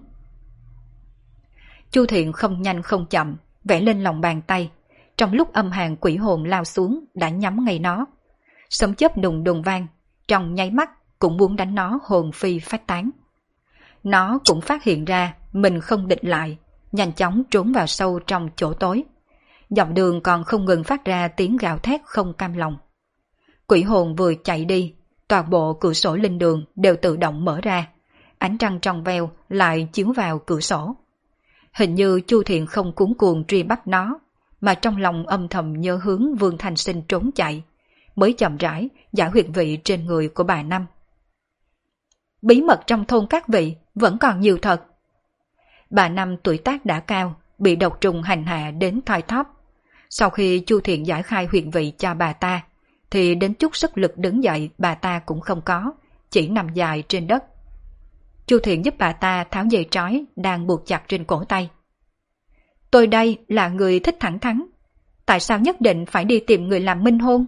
Speaker 1: Chu Thiện không nhanh không chậm, vẽ lên lòng bàn tay. Trong lúc âm hàn quỷ hồn lao xuống đã nhắm ngay nó. Sấm chớp đùng đùng vang, trong nháy mắt cũng muốn đánh nó hồn phi phách tán. Nó cũng phát hiện ra mình không địch lại, nhanh chóng trốn vào sâu trong chỗ tối. Dọc đường còn không ngừng phát ra tiếng gào thét không cam lòng. Quỷ hồn vừa chạy đi, toàn bộ cửa sổ linh đường đều tự động mở ra. Ánh trăng trong veo lại chiếu vào cửa sổ. Hình như Chu Thiện không cuống cuồng truy bắt nó, mà trong lòng âm thầm nhớ hướng Vương Thanh Sinh trốn chạy, mới chậm rãi giải huyệt vị trên người của bà Năm. Bí mật trong thôn các vị vẫn còn nhiều thật. Bà Năm tuổi tác đã cao, bị độc trùng hành hạ đến thoi thóp. Sau khi Chu Thiện giải khai huyệt vị cho bà ta, thì đến chút sức lực đứng dậy bà ta cũng không có, chỉ nằm dài trên đất. Chu Thiện giúp bà ta tháo dây trói đang buộc chặt trên cổ tay. Tôi đây là người thích thẳng thắn, tại sao nhất định phải đi tìm người làm minh hôn?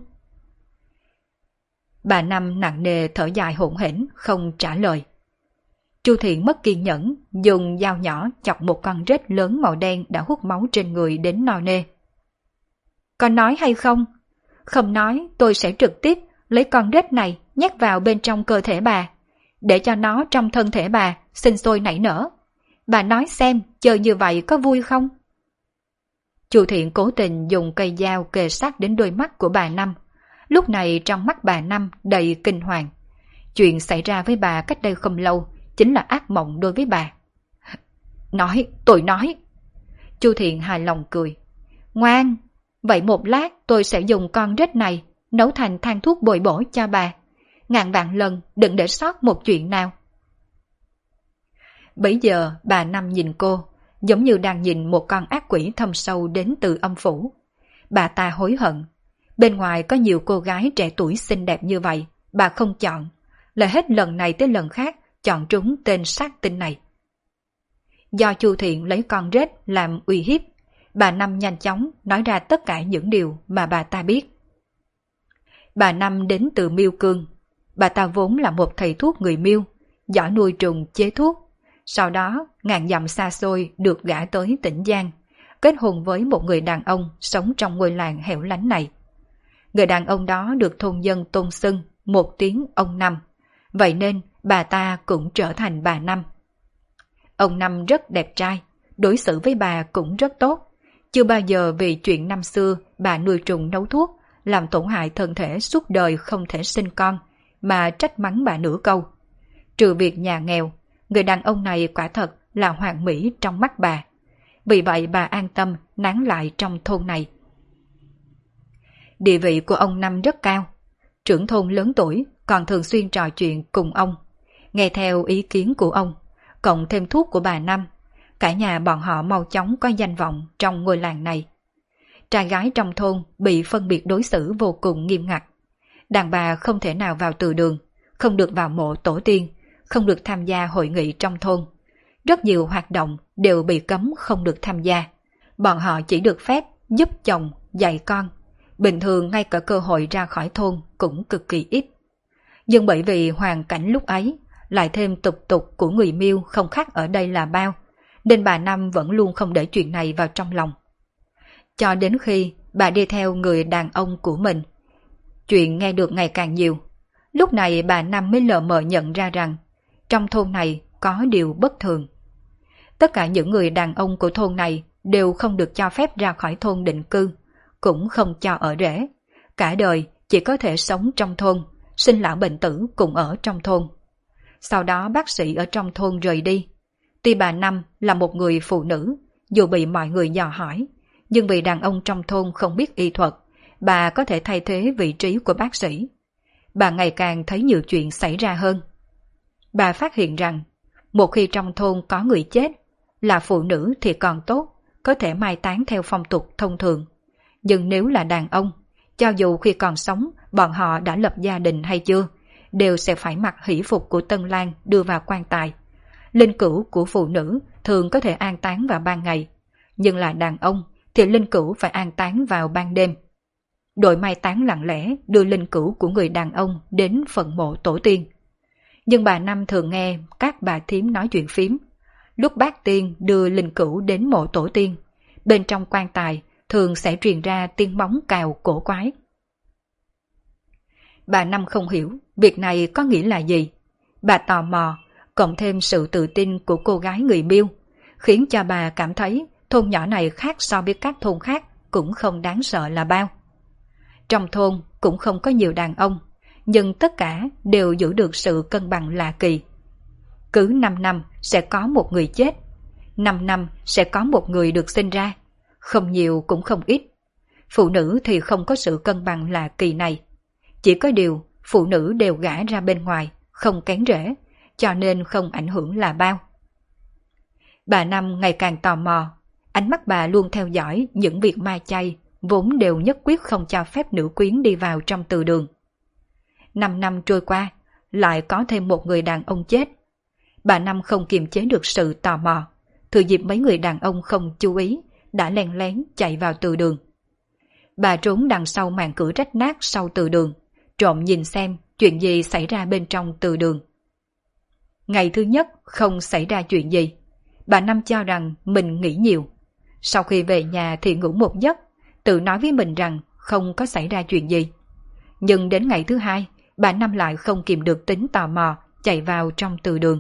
Speaker 1: Bà Năm nặng nề thở dài hỗn hển không trả lời. Chu Thiện mất kiên nhẫn, dùng dao nhỏ chọc một con rết lớn màu đen đã hút máu trên người đến no nê. Con nói hay không? Không nói tôi sẽ trực tiếp lấy con rết này nhét vào bên trong cơ thể bà, để cho nó trong thân thể bà sinh sôi nảy nở. Bà nói xem chơi như vậy có vui không? Chu Thiện cố tình dùng cây dao kề sát đến đôi mắt của bà Năm. Lúc này trong mắt bà Năm đầy kinh hoàng. Chuyện xảy ra với bà cách đây không lâu chính là ác mộng đối với bà. Nói, tôi nói. Chu Thiện hài lòng cười. Ngoan, vậy một lát tôi sẽ dùng con rết này nấu thành thang thuốc bồi bổ cho bà. Ngàn vạn lần đừng để sót một chuyện nào. Bấy giờ bà Năm nhìn cô, giống như đang nhìn một con ác quỷ thâm sâu đến từ âm phủ. Bà ta hối hận. Bên ngoài có nhiều cô gái trẻ tuổi xinh đẹp như vậy, bà không chọn, là hết lần này tới lần khác chọn trúng tên sát tinh này. Do Chu Thiện lấy con rết làm uy hiếp, bà Năm nhanh chóng nói ra tất cả những điều mà bà ta biết. Bà Năm đến từ Miêu Cương. Bà ta vốn là một thầy thuốc người Miêu, giỏi nuôi trùng chế thuốc. Sau đó ngàn dặm xa xôi được gả tới Tĩnh Giang, kết hôn với một người đàn ông sống trong ngôi làng hẻo lánh này. Người đàn ông đó được thôn dân tôn xưng một tiếng ông Năm, vậy nên bà ta cũng trở thành bà Năm. Ông Năm rất đẹp trai, đối xử với bà cũng rất tốt, chưa bao giờ vì chuyện năm xưa bà nuôi trùng nấu thuốc làm tổn hại thân thể suốt đời không thể sinh con mà trách mắng bà nửa câu. Trừ việc nhà nghèo, người đàn ông này quả thật là hoàn mỹ trong mắt bà. Vì vậy bà an tâm nán lại trong thôn này. Địa vị của ông Năm rất cao. Trưởng thôn lớn tuổi còn thường xuyên trò chuyện cùng ông, nghe theo ý kiến của ông, cộng thêm thuốc của bà Năm. Cả nhà bọn họ mau chóng có danh vọng trong ngôi làng này. Trai gái trong thôn bị phân biệt đối xử vô cùng nghiêm ngặt. Đàn bà không thể nào vào từ đường, không được vào mộ tổ tiên, không được tham gia hội nghị trong thôn. Rất nhiều hoạt động đều bị cấm không được tham gia. Bọn họ chỉ được phép giúp chồng, dạy con. Bình thường ngay cả cơ hội ra khỏi thôn cũng cực kỳ ít. Nhưng bởi vì hoàn cảnh lúc ấy, lại thêm tục tục của người Miêu không khác ở đây là bao, nên bà Năm vẫn luôn không để chuyện này vào trong lòng. Cho đến khi bà đi theo người đàn ông của mình, chuyện nghe được ngày càng nhiều. Lúc này bà Năm mới lờ mờ nhận ra rằng trong thôn này có điều bất thường. Tất cả những người đàn ông của thôn này đều không được cho phép ra khỏi thôn định cư, cũng không cho ở rễ. Cả đời chỉ có thể sống trong thôn, sinh lão bệnh tử cùng ở trong thôn. Sau đó bác sĩ ở trong thôn rời đi. Tuy bà Năm là một người phụ nữ, dù bị mọi người dò hỏi, nhưng vì đàn ông trong thôn không biết y thuật, bà có thể thay thế vị trí của bác sĩ. Bà ngày càng thấy nhiều chuyện xảy ra hơn. Bà phát hiện rằng, một khi trong thôn có người chết, là phụ nữ thì còn tốt, có thể mai táng theo phong tục thông thường. Nhưng nếu là đàn ông, cho dù khi còn sống bọn họ đã lập gia đình hay chưa, đều sẽ phải mặc hỷ phục của tân lang đưa vào quan tài. Linh cữu của phụ nữ thường có thể an táng vào ban ngày, nhưng là đàn ông thì linh cữu phải an táng vào ban đêm. Đội mai táng lặng lẽ đưa linh cữu của người đàn ông đến phần mộ tổ tiên. Nhưng bà Năm thường nghe các bà thím nói chuyện phím. Lúc bác tiên đưa linh cữu đến mộ tổ tiên, bên trong quan tài thường sẽ truyền ra tiếng móng cào cổ quái. Bà Năm không hiểu việc này có nghĩa là gì. Bà tò mò, cộng thêm sự tự tin của cô gái người Miêu, khiến cho bà cảm thấy thôn nhỏ này khác so với các thôn khác cũng không đáng sợ là bao. Trong thôn cũng không có nhiều đàn ông, nhưng tất cả đều giữ được sự cân bằng lạ kỳ. Cứ 5 năm sẽ có một người chết, 5 năm sẽ có một người được sinh ra, không nhiều cũng không ít. Phụ nữ thì không có sự cân bằng lạ kỳ này. Chỉ có điều phụ nữ đều gả ra bên ngoài, không kén rễ, cho nên không ảnh hưởng là bao. Bà Năm ngày càng tò mò, ánh mắt bà luôn theo dõi những việc ma chay, vốn đều nhất quyết không cho phép nữ quyến đi vào trong từ đường. 5 năm trôi qua, lại có thêm một người đàn ông chết. Bà Năm không kiềm chế được sự tò mò, thừa dịp mấy người đàn ông không chú ý, đã len lén chạy vào từ đường. Bà trốn đằng sau màn cửa rách nát sau từ đường, trộm nhìn xem chuyện gì xảy ra bên trong từ đường. Ngày thứ nhất không xảy ra chuyện gì, bà Năm cho rằng mình nghĩ nhiều. Sau khi về nhà thì ngủ một giấc, tự nói với mình rằng không có xảy ra chuyện gì. Nhưng đến ngày thứ hai, bà Năm lại không kìm được tính tò mò, chạy vào trong từ đường.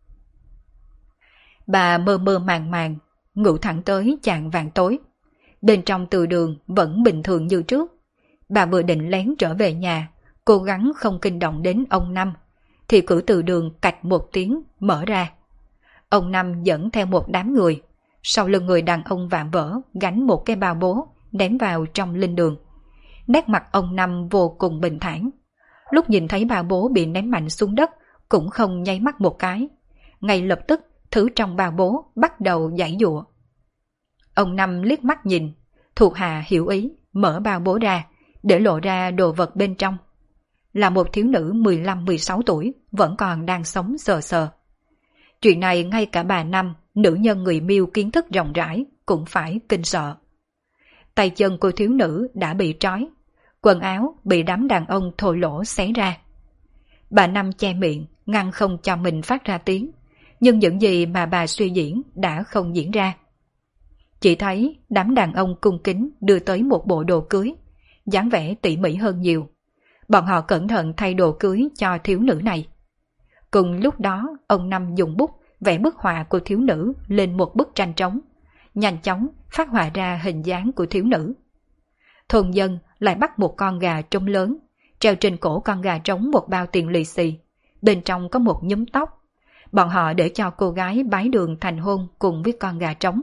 Speaker 1: Bà mơ mơ màng màng, ngủ thẳng tới chạng vạng tối. Bên trong từ đường vẫn bình thường như trước. Bà vừa định lén trở về nhà, cố gắng không kinh động đến ông Năm, thì cửa từ đường cạch một tiếng mở ra. Ông Năm dẫn theo một đám người, sau lưng người đàn ông vạm vỡ gánh một cái bao bố ném vào trong linh đường. Nét mặt ông Năm vô cùng bình thản. Lúc nhìn thấy bao bố bị ném mạnh xuống đất cũng không nháy mắt một cái. Ngay lập tức thứ trong bao bố bắt đầu giãy giụa. Ông Năm liếc mắt nhìn, thuộc hạ hiểu ý, mở bao bố ra, để lộ ra đồ vật bên trong. Là một thiếu nữ 15-16 tuổi, vẫn còn đang sống sờ sờ. Chuyện này ngay cả bà Năm, nữ nhân người Miêu kiến thức rộng rãi, cũng phải kinh sợ. Tay chân của thiếu nữ đã bị trói, quần áo bị đám đàn ông thô lỗ xé ra. Bà Năm che miệng, ngăn không cho mình phát ra tiếng, nhưng những gì mà bà suy diễn đã không diễn ra. Chỉ thấy đám đàn ông cung kính đưa tới một bộ đồ cưới, dáng vẻ tỉ mỉ hơn nhiều. Bọn họ cẩn thận thay đồ cưới cho thiếu nữ này. Cùng lúc đó, ông Năm dùng bút vẽ bức họa của thiếu nữ lên một bức tranh trống, nhanh chóng phát họa ra hình dáng của thiếu nữ. Thôn dân lại bắt một con gà trống lớn, treo trên cổ con gà trống một bao tiền lì xì, bên trong có một nhúm tóc. Bọn họ để cho cô gái bái đường thành hôn cùng với con gà trống.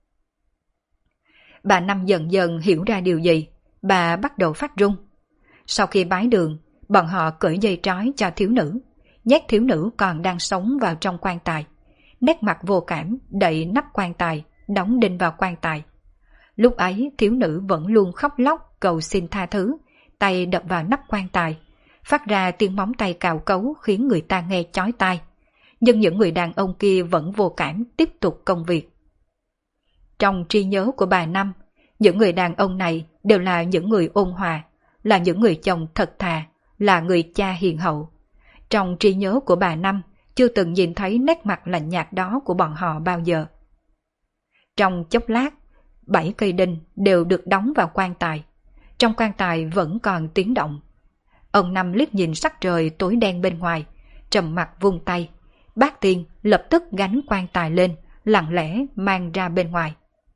Speaker 1: Bà Năm dần dần hiểu ra điều gì, bà bắt đầu phát run. Sau khi bái đường, bọn họ cởi dây trói cho thiếu nữ, nhét thiếu nữ còn đang sống vào trong quan tài. Nét mặt vô cảm đậy nắp quan tài, đóng đinh vào quan tài. Lúc ấy thiếu nữ vẫn luôn khóc lóc cầu xin tha thứ, tay đập vào nắp quan tài, phát ra tiếng móng tay cào cấu khiến người ta nghe chói tai. Nhưng những người đàn ông kia vẫn vô cảm tiếp tục công việc. Trong trí nhớ của bà Năm, những người đàn ông này đều là những người ôn hòa, là những người chồng thật thà, là người cha hiền hậu. Trong trí nhớ của bà Năm, chưa từng nhìn thấy nét mặt lạnh nhạt đó của bọn họ bao giờ. Trong chốc lát, 7 cây đinh đều được đóng vào quan tài. Trong quan tài vẫn còn tiếng động. Ông Năm liếc nhìn sắc trời tối đen bên ngoài, trầm mặc vung tay. Bác Tiên lập tức gánh quan tài lên, lặng lẽ mang ra bên ngoài.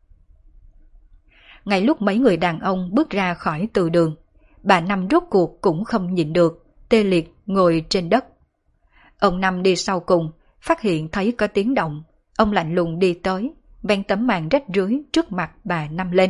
Speaker 1: Ngay lúc mấy người đàn ông bước ra khỏi từ đường, bà Năm rốt cuộc cũng không nhịn được, tê liệt ngồi trên đất. Ông Năm đi sau cùng, phát hiện thấy có tiếng động, ông lạnh lùng đi tới, vén tấm màn rách rưới trước mặt bà Năm lên.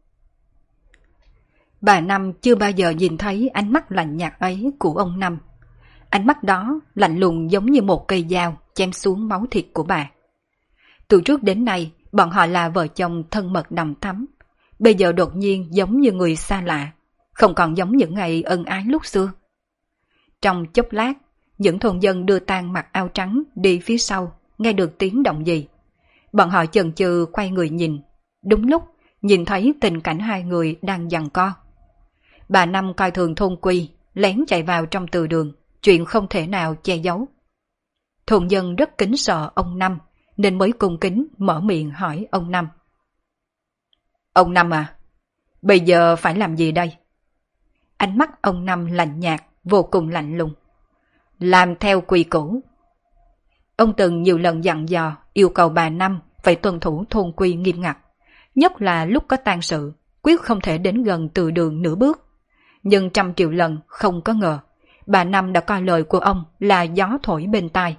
Speaker 1: Bà Năm chưa bao giờ nhìn thấy ánh mắt lạnh nhạt ấy của ông Năm. Ánh mắt đó lạnh lùng giống như một cây dao chém xuống máu thịt của bà. Từ trước đến nay, bọn họ là vợ chồng thân mật nồng thắm. bây giờ đột nhiên giống như người xa lạ, không còn giống những ngày ân ái lúc xưa. Trong chốc lát, những thôn dân đưa tang mặc áo trắng đi phía sau, nghe được tiếng động gì. Bọn họ chần chừ quay người nhìn, đúng lúc nhìn thấy tình cảnh hai người đang giằng co. Bà Năm coi thường thôn Quy, lén chạy vào trong từ đường, chuyện không thể nào che giấu. Thôn dân rất kính sợ ông Năm, nên mới cung kính mở miệng hỏi ông Năm. Ông Năm à, bây giờ phải làm gì đây? Ánh mắt ông Năm lạnh nhạt, vô cùng lạnh lùng. Làm theo quy củ. Ông từng nhiều lần dặn dò yêu cầu bà Năm phải tuân thủ thôn quy nghiêm ngặt, nhất là lúc có tang sự, quyết không thể đến gần từ đường nửa bước. Nhưng trăm triệu lần không có ngờ, bà Năm đã coi lời của ông là gió thổi bên tai.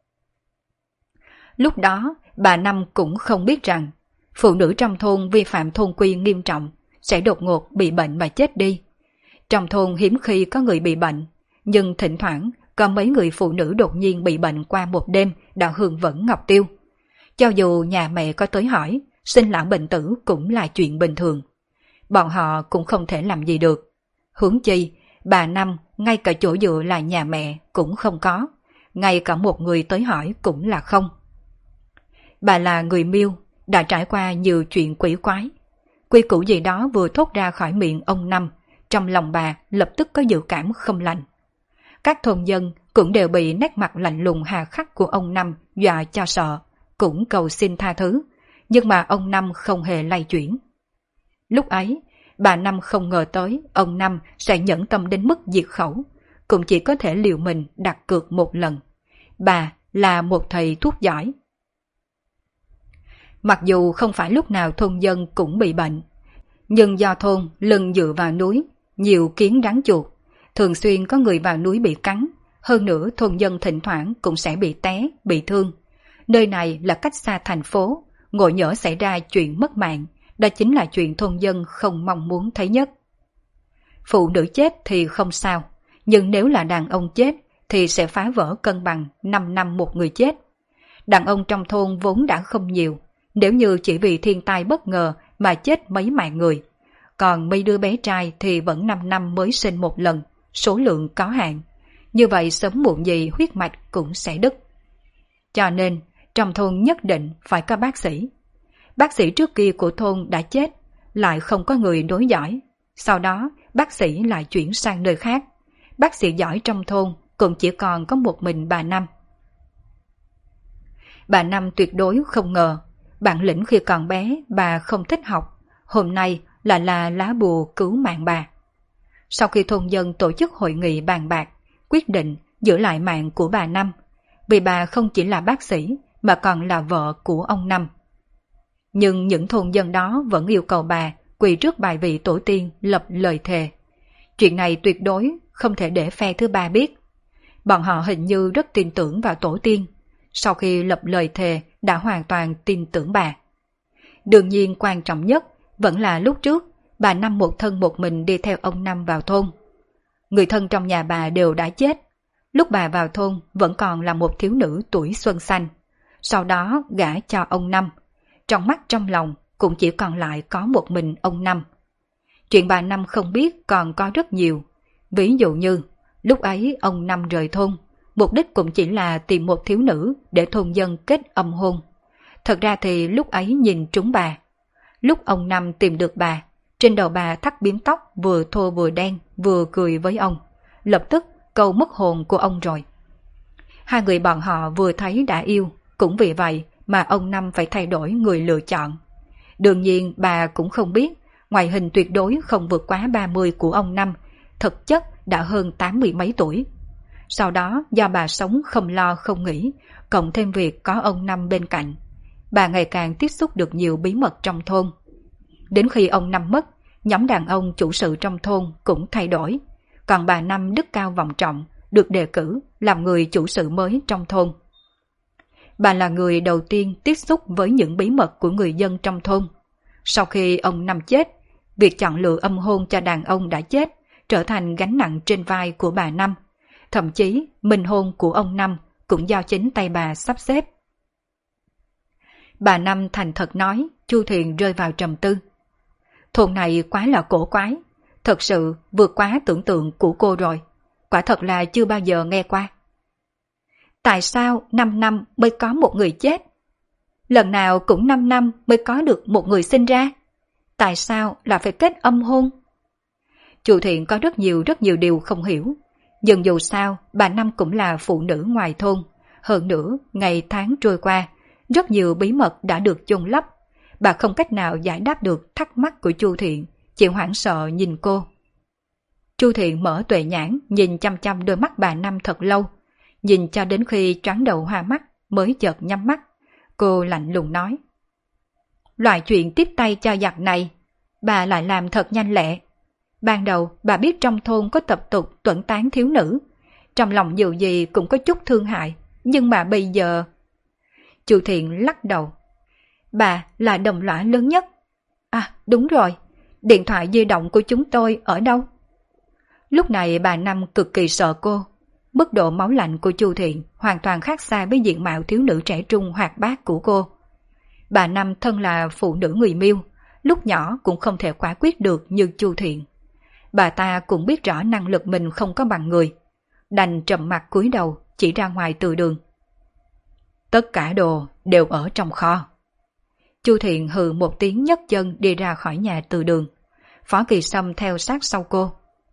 Speaker 1: Lúc đó, bà Năm cũng không biết rằng, phụ nữ trong thôn vi phạm thôn quy nghiêm trọng, sẽ đột ngột bị bệnh và chết đi. Trong thôn hiếm khi có người bị bệnh, nhưng thỉnh thoảng có mấy người phụ nữ đột nhiên bị bệnh qua một đêm đã hương vẫn ngọc tiêu. Cho dù nhà mẹ có tới hỏi, sinh lão bệnh tử cũng là chuyện bình thường. Bọn họ cũng không thể làm gì được. Huống chi, bà Năm ngay cả chỗ dựa là nhà mẹ cũng không có, ngay cả một người tới hỏi cũng là không. Bà là người Miêu, đã trải qua nhiều chuyện quỷ quái. Quy củ gì đó vừa thốt ra khỏi miệng ông Năm, trong lòng bà lập tức có dự cảm không lành. Các thôn dân cũng đều bị nét mặt lạnh lùng hà khắc của ông Năm dọa cho sợ, cũng cầu xin tha thứ, nhưng mà ông Năm không hề lay chuyển. Lúc ấy, bà Năm không ngờ tới ông Năm sẽ nhẫn tâm đến mức diệt khẩu, cũng chỉ có thể liều mình đặt cược một lần. Bà là một thầy thuốc giỏi. Mặc dù không phải lúc nào thôn dân cũng bị bệnh, nhưng do thôn lưng dựa vào núi, nhiều kiến rắn chuột, thường xuyên có người vào núi bị cắn, hơn nữa thôn dân thỉnh thoảng cũng sẽ bị té, bị thương. Nơi này là cách xa thành phố, ngộ nhỡ xảy ra chuyện mất mạng, đó chính là chuyện thôn dân không mong muốn thấy nhất. Phụ nữ chết thì không sao, nhưng nếu là đàn ông chết thì sẽ phá vỡ cân bằng 5 năm một người chết. Đàn ông trong thôn vốn đã không nhiều, nếu như chỉ vì thiên tai bất ngờ mà chết mấy mạng người. Còn mấy đứa bé trai thì vẫn 5 năm mới sinh một lần, số lượng có hạn. Như vậy sớm muộn gì huyết mạch cũng sẽ đứt. Cho nên, trong thôn nhất định phải có bác sĩ. Bác sĩ trước kia của thôn đã chết, lại không có người đối giỏi. Sau đó, bác sĩ lại chuyển sang nơi khác. Bác sĩ giỏi trong thôn cũng chỉ còn có một mình bà Năm. Bà Năm tuyệt đối không ngờ, bản lĩnh khi còn bé bà không thích học, hôm nay là lá bùa cứu mạng bà. Sau khi thôn dân tổ chức hội nghị bàn bạc, quyết định giữ lại mạng của bà Năm, vì bà không chỉ là bác sĩ mà còn là vợ của ông Năm. Nhưng những thôn dân đó vẫn yêu cầu bà quỳ trước bài vị tổ tiên lập lời thề. Chuyện này tuyệt đối không thể để phe thứ ba biết. Bọn họ hình như rất tin tưởng vào tổ tiên, sau khi lập lời thề đã hoàn toàn tin tưởng bà. Đương nhiên quan trọng nhất vẫn là lúc trước bà Năm một thân một mình đi theo ông Năm vào thôn. Người thân trong nhà bà đều đã chết. Lúc bà vào thôn vẫn còn là một thiếu nữ tuổi xuân xanh. Sau đó gả cho ông Năm. Trong mắt trong lòng cũng chỉ còn lại có một mình ông Năm. Chuyện bà Năm không biết còn có rất nhiều. Ví dụ như lúc ấy ông Năm rời thôn, mục đích cũng chỉ là tìm một thiếu nữ để thôn dân kết âm hôn. Thật ra thì lúc ấy nhìn trúng bà. Lúc ông Năm tìm được bà, trên đầu bà thắt bím tóc vừa thô vừa đen, vừa cười với ông. Lập tức câu mất hồn của ông rồi. Hai người bọn họ vừa thấy đã yêu, cũng vì vậy mà ông Năm phải thay đổi người lựa chọn. Đương nhiên bà cũng không biết, ngoại hình tuyệt đối không vượt quá 30 của ông Năm, thực chất đã hơn 80 mấy tuổi. Sau đó do bà sống không lo không nghĩ, cộng thêm việc có ông Năm bên cạnh, bà ngày càng tiếp xúc được nhiều bí mật trong thôn. Đến khi ông Năm mất, nhóm đàn ông chủ sự trong thôn cũng thay đổi, còn bà Năm đức cao vọng trọng, được đề cử làm người chủ sự mới trong thôn. Bà là người đầu tiên tiếp xúc với những bí mật của người dân trong thôn. Sau khi ông Năm chết, việc chọn lựa âm hôn cho đàn ông đã chết trở thành gánh nặng trên vai của bà Năm. Thậm chí minh hôn của ông Năm cũng do chính tay bà sắp xếp. Bà Năm thành thật nói, Chu Thiền rơi vào trầm tư. Thôn này quá là cổ quái, thật sự vượt quá tưởng tượng của cô rồi. Quả thật là chưa bao giờ nghe qua. Tại sao 5 năm mới có một người chết? Lần nào cũng 5 năm mới có được một người sinh ra. Tại sao là phải kết âm hôn? Chu Thiện có rất nhiều điều không hiểu. Nhưng dù sao, bà Năm cũng là phụ nữ ngoài thôn. Hơn nữa, ngày tháng trôi qua, rất nhiều bí mật đã được chôn lấp. Bà không cách nào giải đáp được thắc mắc của Chu Thiện, chỉ hoảng sợ nhìn cô. Chu Thiện mở tuệ nhãn, nhìn chăm chăm đôi mắt bà Năm thật lâu. Nhìn cho đến khi choáng đầu hoa mắt, mới chợt nhắm mắt. Cô lạnh lùng nói. Loại chuyện tiếp tay cho giặc này, bà lại làm thật nhanh lẹ. Ban đầu bà biết trong thôn có tập tục tuẫn tán thiếu nữ. Trong lòng dù gì cũng có chút thương hại. Nhưng mà bây giờ... Chu Thiện lắc đầu. Bà là đồng lõa lớn nhất. À đúng rồi, điện thoại di động của chúng tôi ở đâu? Lúc này bà Năm cực kỳ sợ cô. Mức độ máu lạnh của Chu Thiện hoàn toàn khác xa với diện mạo thiếu nữ trẻ trung hoạt bát của cô. Bà Năm thân là phụ nữ người Miêu, lúc nhỏ cũng không thể quả quyết được như Chu Thiện. Bà ta cũng biết rõ năng lực mình không có bằng người, đành trầm mặt cúi đầu chỉ ra ngoài từ đường. Tất cả đồ đều ở trong kho. Chu Thiện hừ một tiếng nhấc chân đi ra khỏi nhà từ đường. Phó Kỳ Sâm theo sát sau cô.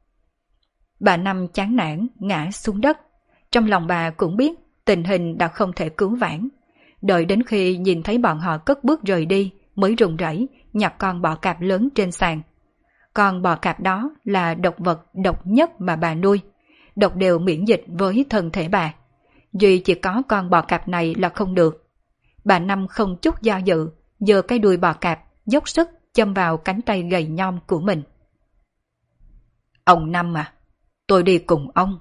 Speaker 1: Bà Năm chán nản ngã xuống đất. Trong lòng bà cũng biết tình hình đã không thể cứu vãn. Đợi đến khi nhìn thấy bọn họ cất bước rời đi mới run rẩy nhặt con bò cạp lớn trên sàn. Con bò cạp đó là độc vật độc nhất mà bà nuôi. Độc đều miễn dịch với thân thể bà. Duy chỉ có con bò cạp này là không được. Bà Năm không chút do dự, giơ cái đuôi bò cạp dốc sức châm vào cánh tay gầy nhom của mình. Ông Năm à, tôi đi cùng ông.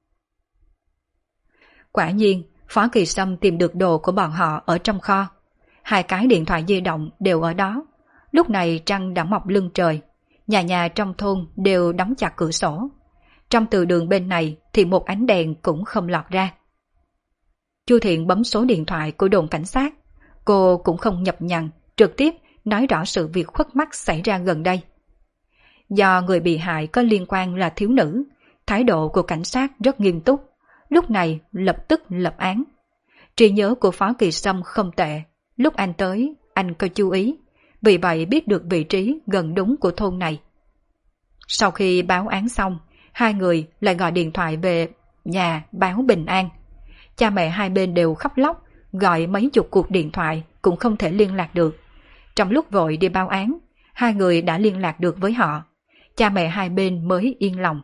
Speaker 1: Quả nhiên, Phó Kỳ Sâm tìm được đồ của bọn họ ở trong kho. 2 cái điện thoại di động đều ở đó. Lúc này trăng đã mọc lưng trời. Nhà nhà trong thôn đều đóng chặt cửa sổ. Trong từ đường bên này thì một ánh đèn cũng không lọt ra. Chu Thiện bấm số điện thoại của đồn cảnh sát. Cô cũng không nhập nhằng, trực tiếp nói rõ sự việc khuất mắt xảy ra gần đây. Do người bị hại có liên quan là thiếu nữ, thái độ của cảnh sát rất nghiêm túc. Lúc này lập tức lập án. Trí nhớ của Phó Kỳ Sâm không tệ. Lúc anh tới, anh có chú ý. Vì vậy biết được vị trí gần đúng của thôn này. Sau khi báo án xong, 2 người lại gọi điện thoại về nhà báo bình an. Cha mẹ hai bên đều khóc lóc, gọi mấy chục cuộc điện thoại cũng không thể liên lạc được. Trong lúc vội đi báo án, 2 người đã liên lạc được với họ. Cha mẹ hai bên mới yên lòng.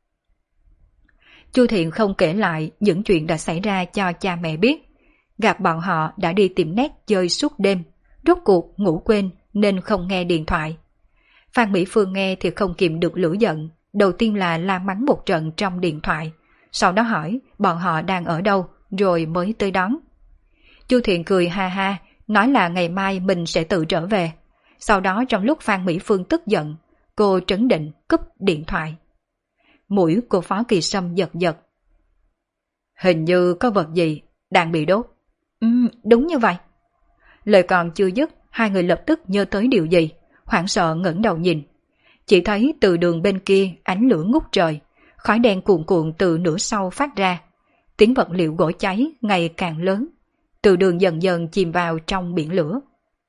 Speaker 1: Chu Thiện không kể lại những chuyện đã xảy ra cho cha mẹ biết. Gặp bọn họ đã đi tìm nét chơi suốt đêm, rốt cuộc ngủ quên nên không nghe điện thoại. Phan Mỹ Phương nghe thì không kìm được lửa giận, đầu tiên là la mắng một trận trong điện thoại, sau đó hỏi bọn họ đang ở đâu rồi mới tới đón. Chu Thiện cười ha ha, nói là ngày mai mình sẽ tự trở về. Sau đó trong lúc Phan Mỹ Phương tức giận, cô trấn định cúp điện thoại. Mũi của Phó Kỳ Sâm giật giật. Hình như có vật gì đang bị đốt. Đúng như vậy. Lời còn chưa dứt, 2 người lập tức nhớ tới điều gì, hoảng sợ ngẩng đầu nhìn. Chỉ thấy từ đường bên kia ánh lửa ngút trời, khói đen cuồn cuộn từ nửa sau phát ra. Tiếng vật liệu gỗ cháy ngày càng lớn, từ đường dần dần chìm vào trong biển lửa.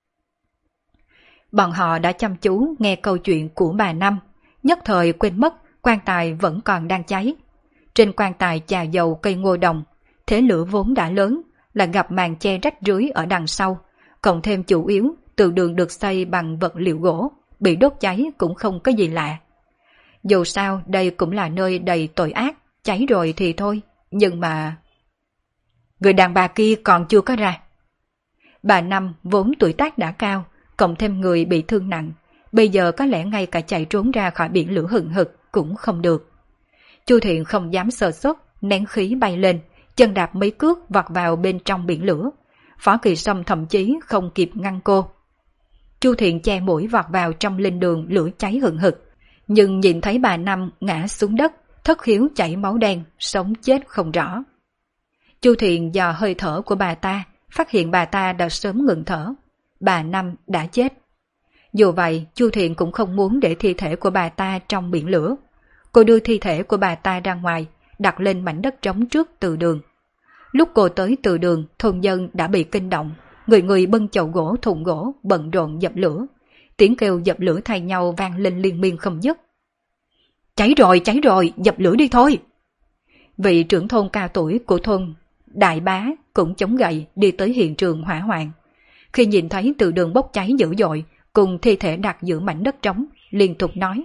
Speaker 1: Bọn họ đã chăm chú nghe câu chuyện của bà Năm, nhất thời quên mất quan tài vẫn còn đang cháy. Trên quan tài chà dầu cây ngô đồng, thế lửa vốn đã lớn, là gặp màn che rách rưới ở đằng sau, cộng thêm chủ yếu từ đường được xây bằng vật liệu gỗ, bị đốt cháy cũng không có gì lạ. Dù sao đây cũng là nơi đầy tội ác, cháy rồi thì thôi, nhưng mà... Người đàn bà kia còn chưa có ra. Bà Năm vốn tuổi tác đã cao, cộng thêm người bị thương nặng, bây giờ có lẽ ngay cả chạy trốn ra khỏi biển lửa hừng hực cũng không được. Chu Thiện không dám sơ suất, nén khí bay lên, chân đạp mấy cước vọt vào bên trong biển lửa. Phó Kỳ Sâm thậm chí không kịp ngăn cô. Chu Thiện che mũi vọt vào trong linh đường lửa cháy hừng hực, nhưng nhìn thấy bà Năm ngã xuống đất, thất khiếu chảy máu đen, sống chết không rõ. Chu Thiện dò hơi thở của bà ta, phát hiện bà ta đã sớm ngừng thở. Bà Năm đã chết. Dù vậy, Chu Thiện cũng không muốn để thi thể của bà ta trong biển lửa. Cô đưa thi thể của bà ta ra ngoài, đặt lên mảnh đất trống trước từ đường. Lúc cô tới từ đường, thôn dân đã bị kinh động, người người bưng chậu gỗ thùng gỗ bận rộn dập lửa. Tiếng kêu dập lửa thay nhau vang lên liên miên không dứt. Cháy rồi, dập lửa đi thôi. Vị trưởng thôn cao tuổi của thôn Đại Bá cũng chống gậy đi tới hiện trường hỏa hoạn. Khi nhìn thấy từ đường bốc cháy dữ dội, cùng thi thể đặt giữa mảnh đất trống, liên tục nói.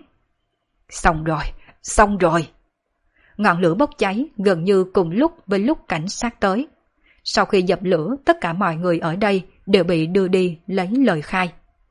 Speaker 1: Xong rồi. Ngọn lửa bốc cháy gần như cùng lúc với lúc cảnh sát tới. Sau khi dập lửa, tất cả mọi người ở đây đều bị đưa đi lấy lời khai.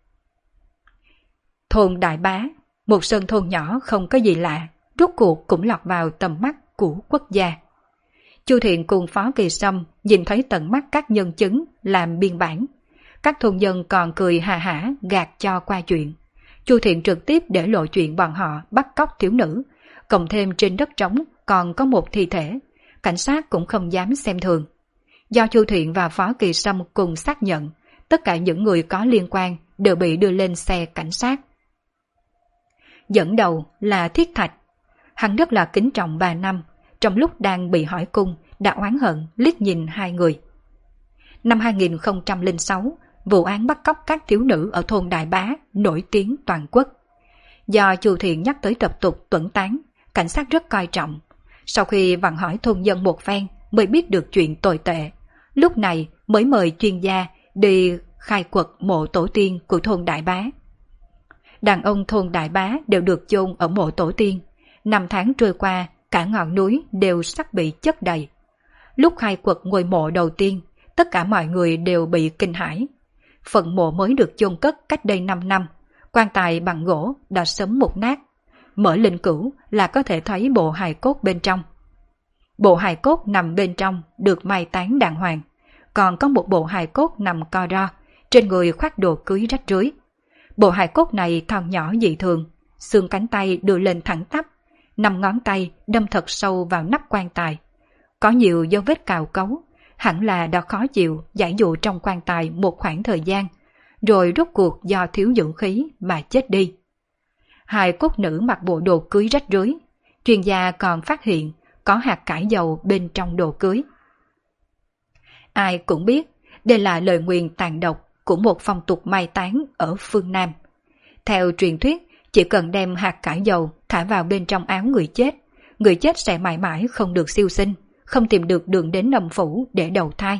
Speaker 1: Thôn Đại Bá, một sơn thôn nhỏ không có gì lạ, rốt cuộc cũng lọt vào tầm mắt của quốc gia. Chu Thiện cùng Phó Kỳ Sâm nhìn thấy tận mắt các nhân chứng làm biên bản. Các thôn dân còn cười hà hả gạt cho qua chuyện. Chu Thiện trực tiếp để lộ chuyện bọn họ bắt cóc thiếu nữ, cộng thêm trên đất trống còn có một thi thể. Cảnh sát cũng không dám xem thường. Do Chu Thiện và Phó Kỳ Sâm cùng xác nhận, tất cả những người có liên quan đều bị đưa lên xe cảnh sát. Dẫn đầu là Thiết Thạch. Hắn rất là kính trọng bà Năm, trong lúc đang bị hỏi cung đã oán hận liếc nhìn hai người. Năm 2006, vụ án bắt cóc các thiếu nữ ở thôn Đại Bá nổi tiếng toàn quốc. Do Chu Thiện nhắc tới tập tục tuẫn tán, cảnh sát rất coi trọng. Sau khi vặn hỏi thôn dân một phen mới biết được chuyện tồi tệ. Lúc này mới mời chuyên gia đi khai quật mộ tổ tiên của thôn Đại Bá. Đàn ông thôn Đại Bá đều được chôn ở mộ tổ tiên. 5 tháng trôi qua, cả ngọn núi đều sắp bị chất đầy. Lúc khai quật ngôi mộ đầu tiên, tất cả mọi người đều bị kinh hãi. Phần mộ mới được chôn cất cách đây 5 năm, quan tài bằng gỗ đã sớm mục nát. Mở linh cữu là có thể thấy bộ hài cốt bên trong. Bộ hài cốt nằm bên trong được mai táng đàng hoàng, còn có một bộ hài cốt nằm co ro, trên người khoác đồ cưới rách rưới. Bộ hài cốt này thon nhỏ dị thường, xương cánh tay đưa lên thẳng tắp, 5 ngón tay đâm thật sâu vào nắp quan tài. Có nhiều dấu vết cào cấu, hẳn là đã khó chịu giải dụ trong quan tài một khoảng thời gian, rồi rốt cuộc do thiếu dưỡng khí mà chết đi. Hài cốt nữ mặc bộ đồ cưới rách rưới, chuyên gia còn phát hiện có hạt cải dầu bên trong đồ cưới. Ai cũng biết đây là lời nguyền tàn độc của một phong tục mai táng ở phương Nam. Theo truyền thuyết, chỉ cần đem hạt cải dầu thả vào bên trong áo người chết sẽ mãi mãi không được siêu sinh, không tìm được đường đến âm phủ để đầu thai.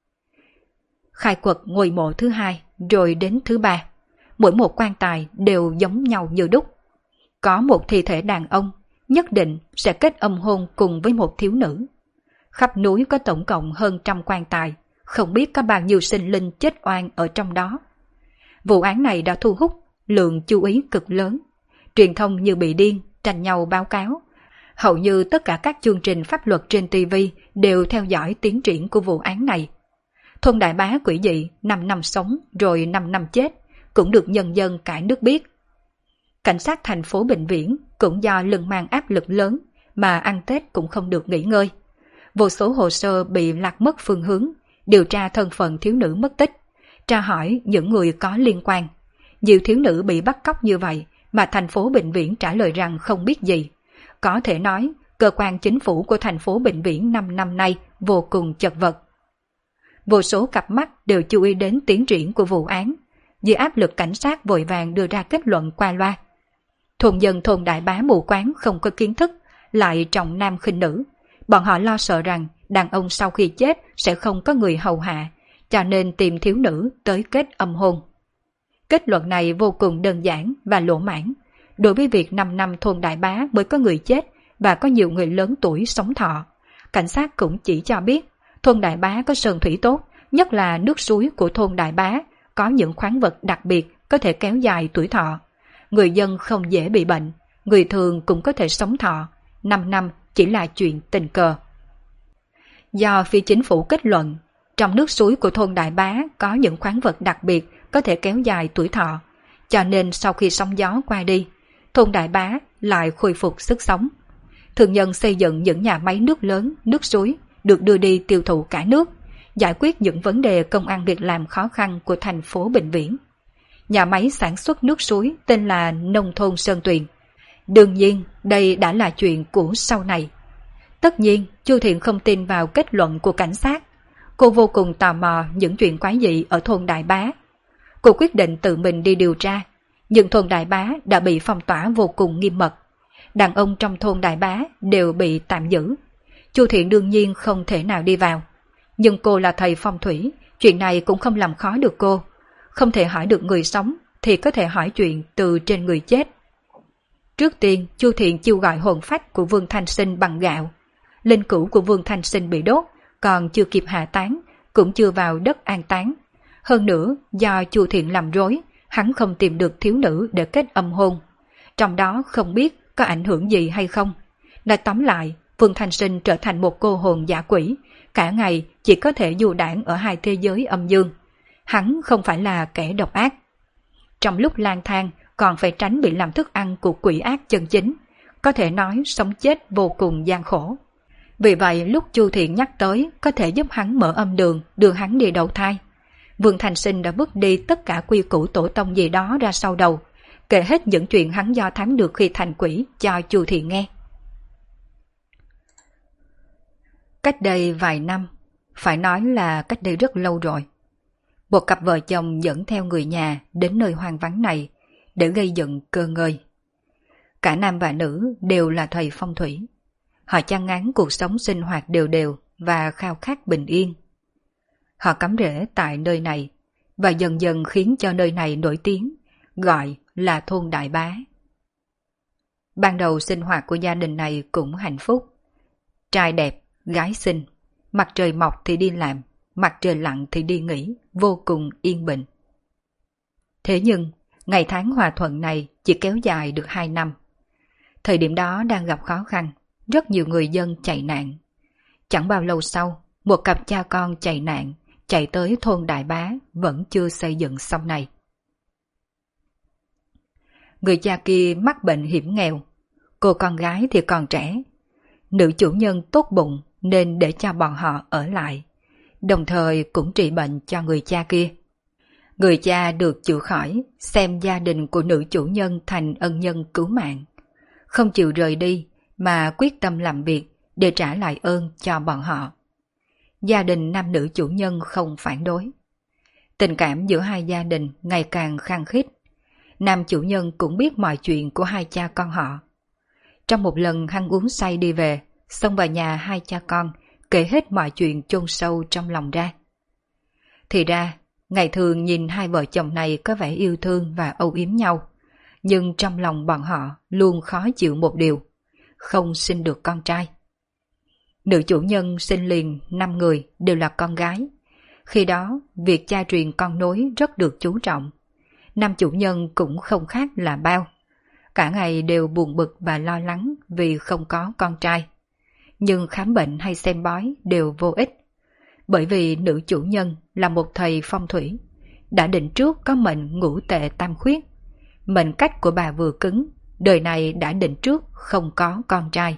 Speaker 1: Khai quật ngôi mộ thứ 2 rồi đến thứ 3, mỗi một quan tài đều giống nhau như đúc. Có một thi thể đàn ông nhất định sẽ kết âm hôn cùng với một thiếu nữ. Khắp núi có tổng cộng hơn 100 quan tài, không biết có bao nhiêu sinh linh chết oan ở trong đó. Vụ án này đã thu hút lượng chú ý cực lớn. Truyền thông như bị điên, tranh nhau báo cáo. Hầu như tất cả các chương trình pháp luật trên TV đều theo dõi tiến triển của vụ án này. Thôn Đại Bá quỷ dị 5 năm sống rồi 5 năm chết cũng được nhân dân cả nước biết. Cảnh sát thành phố Bình Viễn cũng do lưng mang áp lực lớn mà ăn Tết cũng không được nghỉ ngơi. Vô số hồ sơ bị lạc mất phương hướng, điều tra thân phận thiếu nữ mất tích, tra hỏi những người có liên quan. Nhiều thiếu nữ bị bắt cóc như vậy mà thành phố Bình Viễn trả lời rằng không biết gì. Có thể nói, cơ quan chính phủ của thành phố Bình Viễn 5 năm nay vô cùng chật vật. Vô số cặp mắt đều chú ý đến tiến triển của vụ án. Dưới áp lực cảnh sát vội vàng đưa ra kết luận qua loa. Thôn dân thôn Đại Bá mù quáng không có kiến thức, lại trọng nam khinh nữ. Bọn họ lo sợ rằng đàn ông sau khi chết sẽ không có người hầu hạ, cho nên tìm thiếu nữ tới kết âm hôn. Kết luận này vô cùng đơn giản và lỗ mãng. Đối với việc 5 năm thôn Đại Bá mới có người chết và có nhiều người lớn tuổi sống thọ, cảnh sát cũng chỉ cho biết thôn Đại Bá có sơn thủy tốt, nhất là nước suối của thôn Đại Bá có những khoáng vật đặc biệt có thể kéo dài tuổi thọ. Người dân không dễ bị bệnh, người thường cũng có thể sống thọ, 5 năm chỉ là chuyện tình cờ. Do phi chính phủ kết luận, trong nước suối của thôn Đại Bá có những khoáng vật đặc biệt có thể kéo dài tuổi thọ, cho nên sau khi sóng gió qua đi, thôn Đại Bá lại khôi phục sức sống. Thương nhân xây dựng những nhà máy nước lớn, nước suối được đưa đi tiêu thụ cả nước, giải quyết những vấn đề công ăn việc làm khó khăn của thành phố Bình Viễn. nhà máy sản xuất nước suối tên là Nông thôn Sơn Tuyền. Đương nhiên, đây đã là chuyện của sau này. Tất nhiên, Chu Thiện không tin vào kết luận của cảnh sát. Cô vô cùng tò mò những chuyện quái dị ở thôn Đại Bá. Cô quyết định tự mình đi điều tra, nhưng thôn Đại Bá đã bị phong tỏa vô cùng nghiêm mật. Đàn ông trong thôn Đại Bá đều bị tạm giữ. Chu Thiện đương nhiên không thể nào đi vào. Nhưng cô là thầy phong thủy, chuyện này cũng không làm khó được cô. Không thể hỏi được người sống thì có thể hỏi chuyện từ trên người chết. Trước tiên, Chu Thiện chiêu gọi hồn phách của Vương Thanh Sinh bằng gạo. Linh cữu của Vương Thanh Sinh bị đốt, còn chưa kịp hạ táng, cũng chưa vào đất an táng. Hơn nữa, do Chu Thiện làm rối, hắn không tìm được thiếu nữ để kết âm hôn. Trong đó không biết có ảnh hưởng gì hay không. Nói tóm lại, Vương Thanh Sinh trở thành một cô hồn dã quỷ, cả ngày chỉ có thể du đãng ở hai thế giới âm dương. Hắn không phải là kẻ độc ác. Trong lúc lang thang, còn phải tránh bị làm thức ăn của quỷ ác chân chính. Có thể nói sống chết vô cùng gian khổ. Vì vậy lúc Chu Thiện nhắc tới có thể giúp hắn mở âm đường, đưa hắn đi đầu thai. Vương Thành Sinh đã bước đi tất cả quy củ tổ tông gì đó ra sau đầu, kể hết những chuyện hắn do thắng được khi thành quỷ cho Chu Thiện nghe. Cách đây vài năm, phải nói là cách đây rất lâu rồi, một cặp vợ chồng dẫn theo người nhà đến nơi hoang vắng này để gây dựng cơ ngơi. Cả nam và nữ đều là thầy phong thủy. Họ chăn ngán cuộc sống sinh hoạt đều đều và khao khát bình yên. Họ cắm rễ tại nơi này và dần dần khiến cho nơi này nổi tiếng, gọi là thôn Đại Bá. Ban đầu sinh hoạt của gia đình này cũng hạnh phúc. Trai đẹp, gái xinh, mặt trời mọc thì đi làm, mặt trời lặn thì đi nghỉ, vô cùng yên bình. Thế nhưng, ngày tháng hòa thuận này chỉ kéo dài được 2 năm. Thời điểm đó đang gặp khó khăn, rất nhiều người dân chạy nạn. Chẳng bao lâu sau, một cặp cha con chạy nạn, chạy tới thôn Đại Bá vẫn chưa xây dựng xong này. Người cha kia mắc bệnh hiểm nghèo, cô con gái thì còn trẻ. Nữ chủ nhân tốt bụng nên để cho bọn họ ở lại, đồng thời cũng trị bệnh cho người cha kia. Người cha được chữa khỏi, xem gia đình của nữ chủ nhân thành ân nhân cứu mạng. Không chịu rời đi mà quyết tâm làm việc để trả lại ơn cho bọn họ. Gia đình nam nữ chủ nhân không phản đối. Tình cảm giữa hai gia đình ngày càng khăng khít. Nam chủ nhân cũng biết mọi chuyện của hai cha con họ. Trong một lần hắn uống say đi về, xông vào nhà hai cha con, kể hết mọi chuyện chôn sâu trong lòng ra. Thì ra, ngày thường nhìn hai vợ chồng này có vẻ yêu thương và âu yếm nhau, nhưng trong lòng bọn họ luôn khó chịu một điều, không sinh được con trai. Nữ chủ nhân sinh liền 5 người đều là con gái. Khi đó, việc cha truyền con nối rất được chú trọng. Nam chủ nhân cũng không khác là bao. Cả ngày đều buồn bực và lo lắng vì không có con trai. Nhưng khám bệnh hay xem bói đều vô ích. Bởi vì nữ chủ nhân là một thầy phong thủy, đã định trước có mệnh ngũ tệ tam khuyết. Mệnh cách của bà vừa cứng, đời này đã định trước không có con trai.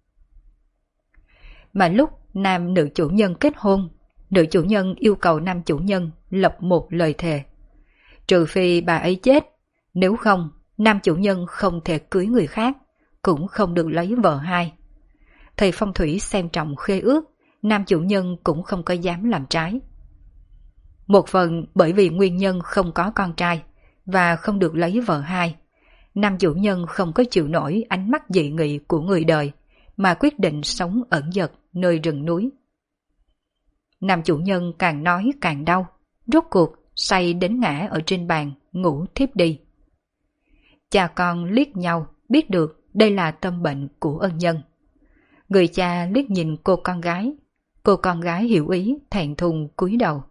Speaker 1: Mà lúc nam nữ chủ nhân kết hôn, nữ chủ nhân yêu cầu nam chủ nhân lập một lời thề. Trừ phi bà ấy chết, nếu không, nam chủ nhân không thể cưới người khác, cũng không được lấy vợ hai. Thầy phong thủy xem trọng khế ước, nam chủ nhân cũng không có dám làm trái. Một phần bởi vì nguyên nhân không có con trai và không được lấy vợ hai, nam chủ nhân không có chịu nổi ánh mắt dị nghị của người đời mà quyết định sống ẩn dật nơi rừng núi. Nam chủ nhân càng nói càng đau, rốt cuộc say đến ngã ở trên bàn, ngủ thiếp đi. Cha con liếc nhau, biết được đây là tâm bệnh của ân nhân. Người cha liếc nhìn cô con gái hiểu ý thẹn thùng cúi đầu.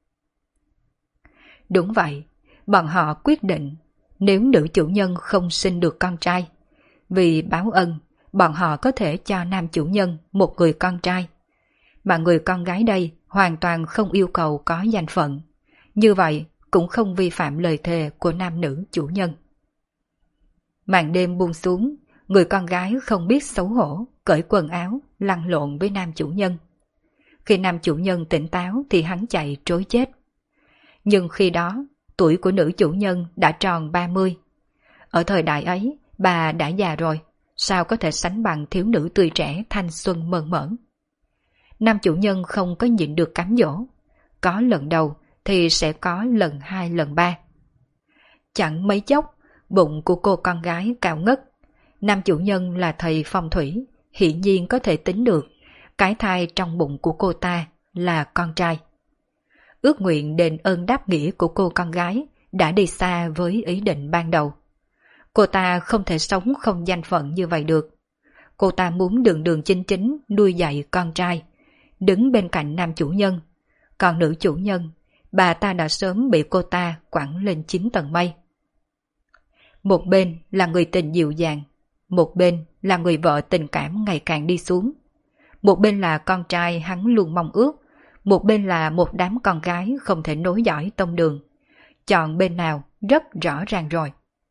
Speaker 1: Đúng vậy, bọn họ quyết định nếu nữ chủ nhân không sinh được con trai, vì báo ân, bọn họ có thể cho nam chủ nhân một người con trai. Mà người con gái đây hoàn toàn không yêu cầu có danh phận, như vậy cũng không vi phạm lời thề của nam nữ chủ nhân. Màn đêm buông xuống, người con gái không biết xấu hổ, cởi quần áo, lăn lộn với nam chủ nhân. Khi nam chủ nhân tỉnh táo thì hắn chạy trối chết. Nhưng khi đó, tuổi của nữ chủ nhân đã tròn 30. Ở thời đại ấy, bà đã già rồi, sao có thể sánh bằng thiếu nữ tươi trẻ thanh xuân mơn mởn. Nam chủ nhân không có nhịn được cám dỗ, có lần đầu thì sẽ có lần 2 lần 3. Chẳng mấy chốc, bụng của cô con gái cao ngất. Nam chủ nhân là thầy phong thủy, hiển nhiên có thể tính được cái thai trong bụng của cô ta là con trai. Ước nguyện đền ơn đáp nghĩa của cô con gái đã đi xa với ý định ban đầu. Cô ta không thể sống không danh phận như vậy được. Cô ta muốn đường đường chính chính nuôi dạy con trai, đứng bên cạnh nam chủ nhân. Còn nữ chủ nhân, bà ta đã sớm bị cô ta quẳng lên 9 tầng mây. Một bên là người tình dịu dàng, một bên là người vợ tình cảm ngày càng đi xuống. Một bên là con trai hắn luôn mong ước, một bên là một đám con gái không thể nối dõi tông đường. Chọn bên nào rất rõ ràng rồi.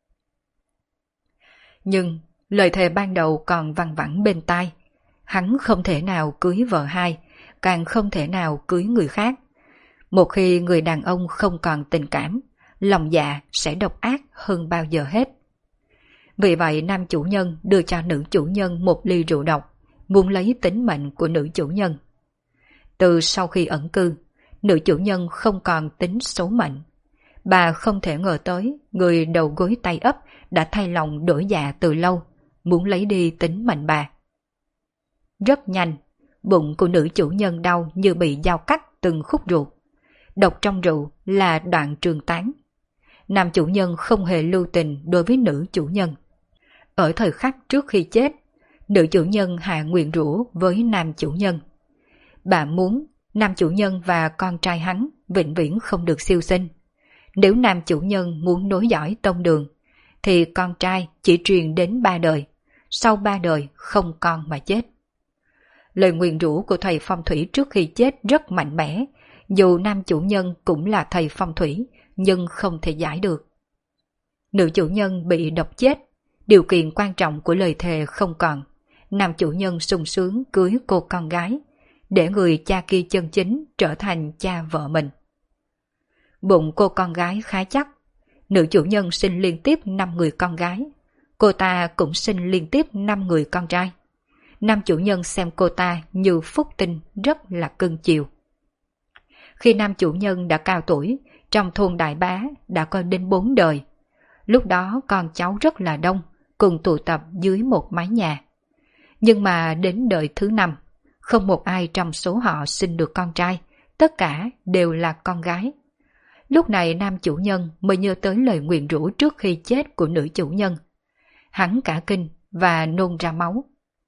Speaker 1: Nhưng lời thề ban đầu còn văng vẳng bên tai. Hắn không thể nào cưới vợ hai, càng không thể nào cưới người khác. Một khi người đàn ông không còn tình cảm, lòng dạ sẽ độc ác hơn bao giờ hết. Vì vậy nam chủ nhân đưa cho nữ chủ nhân một ly rượu độc, muốn lấy tính mệnh của nữ chủ nhân. Từ sau khi ẩn cư, nữ chủ nhân không còn tính số mệnh. Bà không thể ngờ tới người đầu gối tay ấp đã thay lòng đổi dạ từ lâu, muốn lấy đi tính mệnh bà. Rất nhanh, bụng của nữ chủ nhân đau như bị dao cắt từng khúc ruột. Độc trong rượu là đoạn trường tán. Nam chủ nhân không hề lưu tình đối với nữ chủ nhân. Ở thời khắc trước khi chết, nữ chủ nhân hạ nguyện rủa với nam chủ nhân. Bà muốn nam chủ nhân và con trai hắn vĩnh viễn không được siêu sinh. Nếu nam chủ nhân muốn nối dõi tông đường, thì con trai chỉ truyền đến 3 đời, sau 3 đời không con mà chết. Lời nguyền rủa của thầy phong thủy trước khi chết rất mạnh mẽ, dù nam chủ nhân cũng là thầy phong thủy, nhưng không thể giải được. Nữ chủ nhân bị độc chết, điều kiện quan trọng của lời thề không còn. Nam chủ nhân sung sướng cưới cô con gái, để người cha kia chân chính trở thành cha vợ mình. Bụng cô con gái khá chắc, nữ chủ nhân sinh liên tiếp 5 người con gái, cô ta cũng sinh liên tiếp 5 người con trai. Nam chủ nhân xem cô ta như phúc tinh, rất là cưng chiều. Khi nam chủ nhân đã cao tuổi, trong thôn Đại Bá đã có đến 4 đời. Lúc đó con cháu rất là đông, cùng tụ tập dưới một mái nhà. Nhưng mà đến đời thứ 5, không một ai trong số họ sinh được con trai, tất cả đều là con gái. Lúc này nam chủ nhân mới nhớ tới lời nguyền rủa trước khi chết của nữ chủ nhân. Hắn cả kinh và nôn ra máu.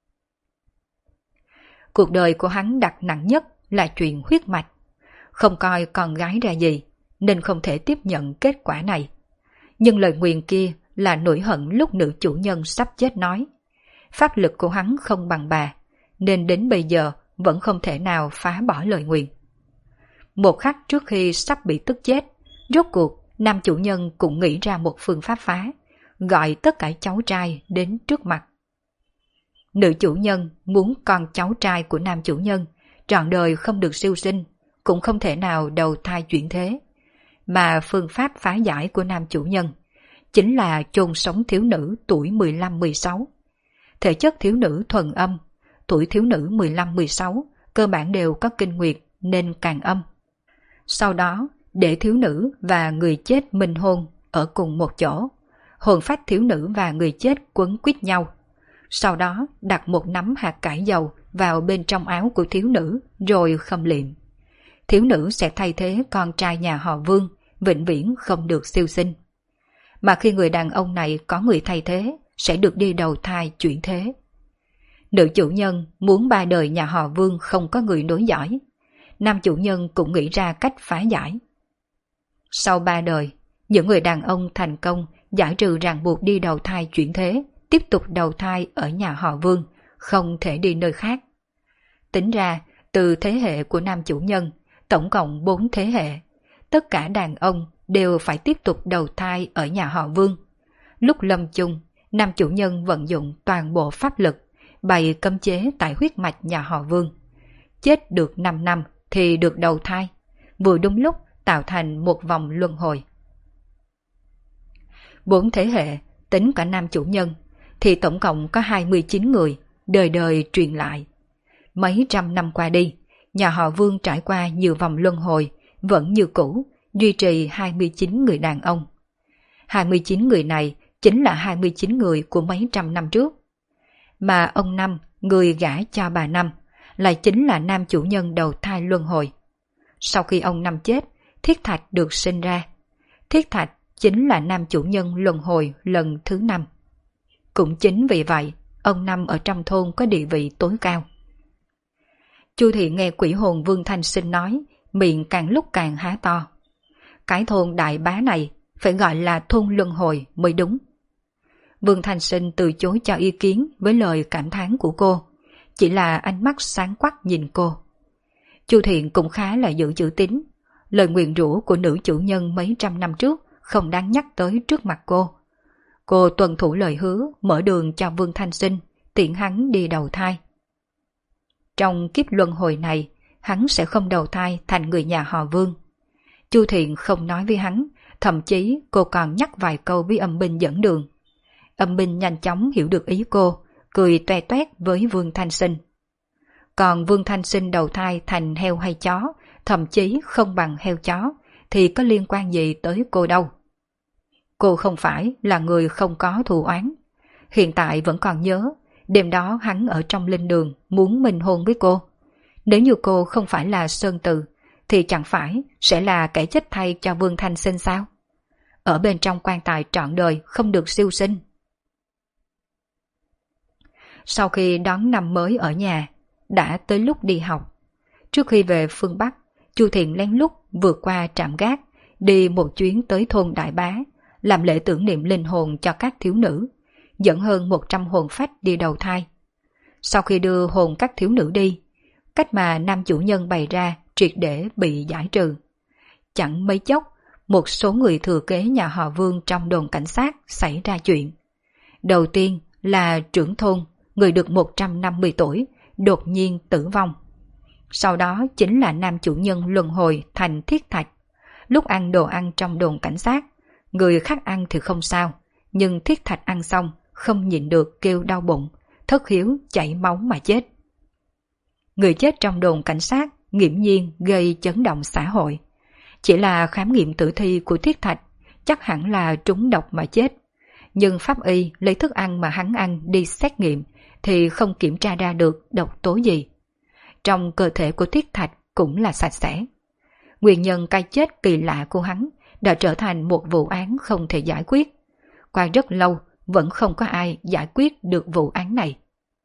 Speaker 1: Cuộc đời của hắn đặt nặng nhất là chuyện huyết mạch. Không coi con gái ra gì, nên không thể tiếp nhận kết quả này. Nhưng lời nguyền kia là nỗi hận lúc nữ chủ nhân sắp chết nói. Pháp lực của hắn không bằng bà, nên đến bây giờ vẫn không thể nào phá bỏ lời nguyền. Một khắc trước khi sắp bị tức chết, rốt cuộc nam chủ nhân cũng nghĩ ra một phương pháp phá, gọi tất cả cháu trai đến trước mặt. Nữ chủ nhân muốn con cháu trai của nam chủ nhân trọn đời không được siêu sinh, cũng không thể nào đầu thai chuyển thế. Mà phương pháp phá giải của nam chủ nhân chính là chôn sống thiếu nữ tuổi 15-16. Thể chất thiếu nữ thuần âm, tuổi thiếu nữ 15-16 cơ bản đều có kinh nguyệt nên càng âm. Sau đó để thiếu nữ và người chết minh hôn ở cùng một chỗ, hồn phách thiếu nữ và người chết quấn quýt nhau. Sau đó đặt một nắm hạt cải dầu vào bên trong áo của thiếu nữ rồi khâm liệm. Thiếu nữ sẽ thay thế con trai nhà họ Vương, vĩnh viễn không được siêu sinh. Mà khi người đàn ông này có người thay thế, sẽ được đi đầu thai chuyển thế. Nữ chủ nhân muốn 3 đời nhà họ Vương không có người nối dõi. Nam chủ nhân cũng nghĩ ra cách phá giải. Sau 3 đời, những người đàn ông thành công giải trừ ràng buộc đi đầu thai chuyển thế, tiếp tục đầu thai ở nhà họ Vương, không thể đi nơi khác. Tính ra, từ thế hệ của nam chủ nhân, tổng cộng 4 thế hệ, tất cả đàn ông đều phải tiếp tục đầu thai ở nhà họ Vương. Lúc lâm chung, nam chủ nhân vận dụng toàn bộ pháp lực, bày cấm chế tại huyết mạch nhà họ Vương. Chết được 5 năm thì được đầu thai, vừa đúng lúc tạo thành một vòng luân hồi. 4 thế hệ, tính cả nam chủ nhân, thì tổng cộng có 29 người, đời đời truyền lại. Mấy trăm năm qua đi, nhà họ Vương trải qua nhiều vòng luân hồi, vẫn như cũ, duy trì 29 người đàn ông. 29 người này chính là 29 người của mấy trăm năm trước. Mà ông Năm, người gả cho bà Năm, lại chính là nam chủ nhân đầu thai luân hồi. Sau khi ông Năm chết, Thiết Thạch được sinh ra. Thiết Thạch chính là nam chủ nhân luân hồi lần thứ 5. Cũng chính vì vậy, ông Năm ở trong thôn có địa vị tối cao. Chu Thị nghe quỷ hồn Vương Thanh Sinh nói, miệng càng lúc càng há to. Cái thôn Đại Bá này phải gọi là thôn luân hồi mới đúng. Vương Thanh Sinh từ chối cho ý kiến với lời cảm thán của cô, chỉ là ánh mắt sáng quắc nhìn cô. Chu Thiện cũng khá là giữ chữ tín, lời nguyền rủa của nữ chủ nhân mấy trăm năm trước không đáng nhắc tới trước mặt cô. Cô tuân thủ lời hứa, mở đường cho Vương Thanh Sinh, tiện hắn đi đầu thai. Trong kiếp luân hồi này, hắn sẽ không đầu thai thành người nhà họ Vương. Chu Thiện không nói với hắn, thậm chí cô còn nhắc vài câu với Âm Binh dẫn đường. Âm Binh nhanh chóng hiểu được ý cô, cười toe toét với Vương Thanh Sinh. Còn Vương Thanh Sinh đầu thai thành heo hay chó, thậm chí không bằng heo chó, thì có liên quan gì tới cô đâu. Cô không phải là người không có thù oán. Hiện tại vẫn còn nhớ, đêm đó hắn ở trong linh đường muốn minh hôn với cô. Nếu như cô không phải là Sơn Từ, thì chẳng phải sẽ là kẻ chết thay cho Vương Thanh Sinh sao? Ở bên trong quan tài trọn đời không được siêu sinh. Sau khi đón năm mới ở nhà, đã tới lúc đi học. Trước khi về phương Bắc, Chu Thiện lén lút vượt qua trạm gác, đi một chuyến tới thôn Đại Bá, làm lễ tưởng niệm linh hồn cho các thiếu nữ, dẫn hơn 100 hồn phách đi đầu thai. Sau khi đưa hồn các thiếu nữ đi, cách mà nam chủ nhân bày ra triệt để bị giải trừ. Chẳng mấy chốc, một số người thừa kế nhà họ Vương trong đồn cảnh sát xảy ra chuyện. Đầu tiên là trưởng thôn, người được 150 tuổi, đột nhiên tử vong. Sau đó chính là nam chủ nhân luân hồi thành Thiết Thạch. Lúc ăn đồ ăn trong đồn cảnh sát, người khác ăn thì không sao, nhưng Thiết Thạch ăn xong không nhịn được kêu đau bụng, thất hiếu chảy máu mà chết. Người chết trong đồn cảnh sát nghiễm nhiên gây chấn động xã hội. Chỉ là khám nghiệm tử thi của Thiết Thạch chắc hẳn là trúng độc mà chết. Nhưng pháp y lấy thức ăn mà hắn ăn đi xét nghiệm thì không kiểm tra ra được độc tố gì. Trong cơ thể của Thiết Thạch cũng là sạch sẽ. Nguyên nhân cái chết kỳ lạ của hắn đã trở thành một vụ án không thể giải quyết. Qua rất lâu vẫn không có ai giải quyết được vụ án này.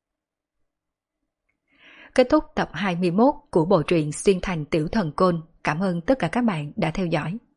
Speaker 1: Kết thúc tập 21 của bộ truyện Xuyên Thành Tiểu Thần Côn. Cảm ơn tất cả các bạn đã theo dõi.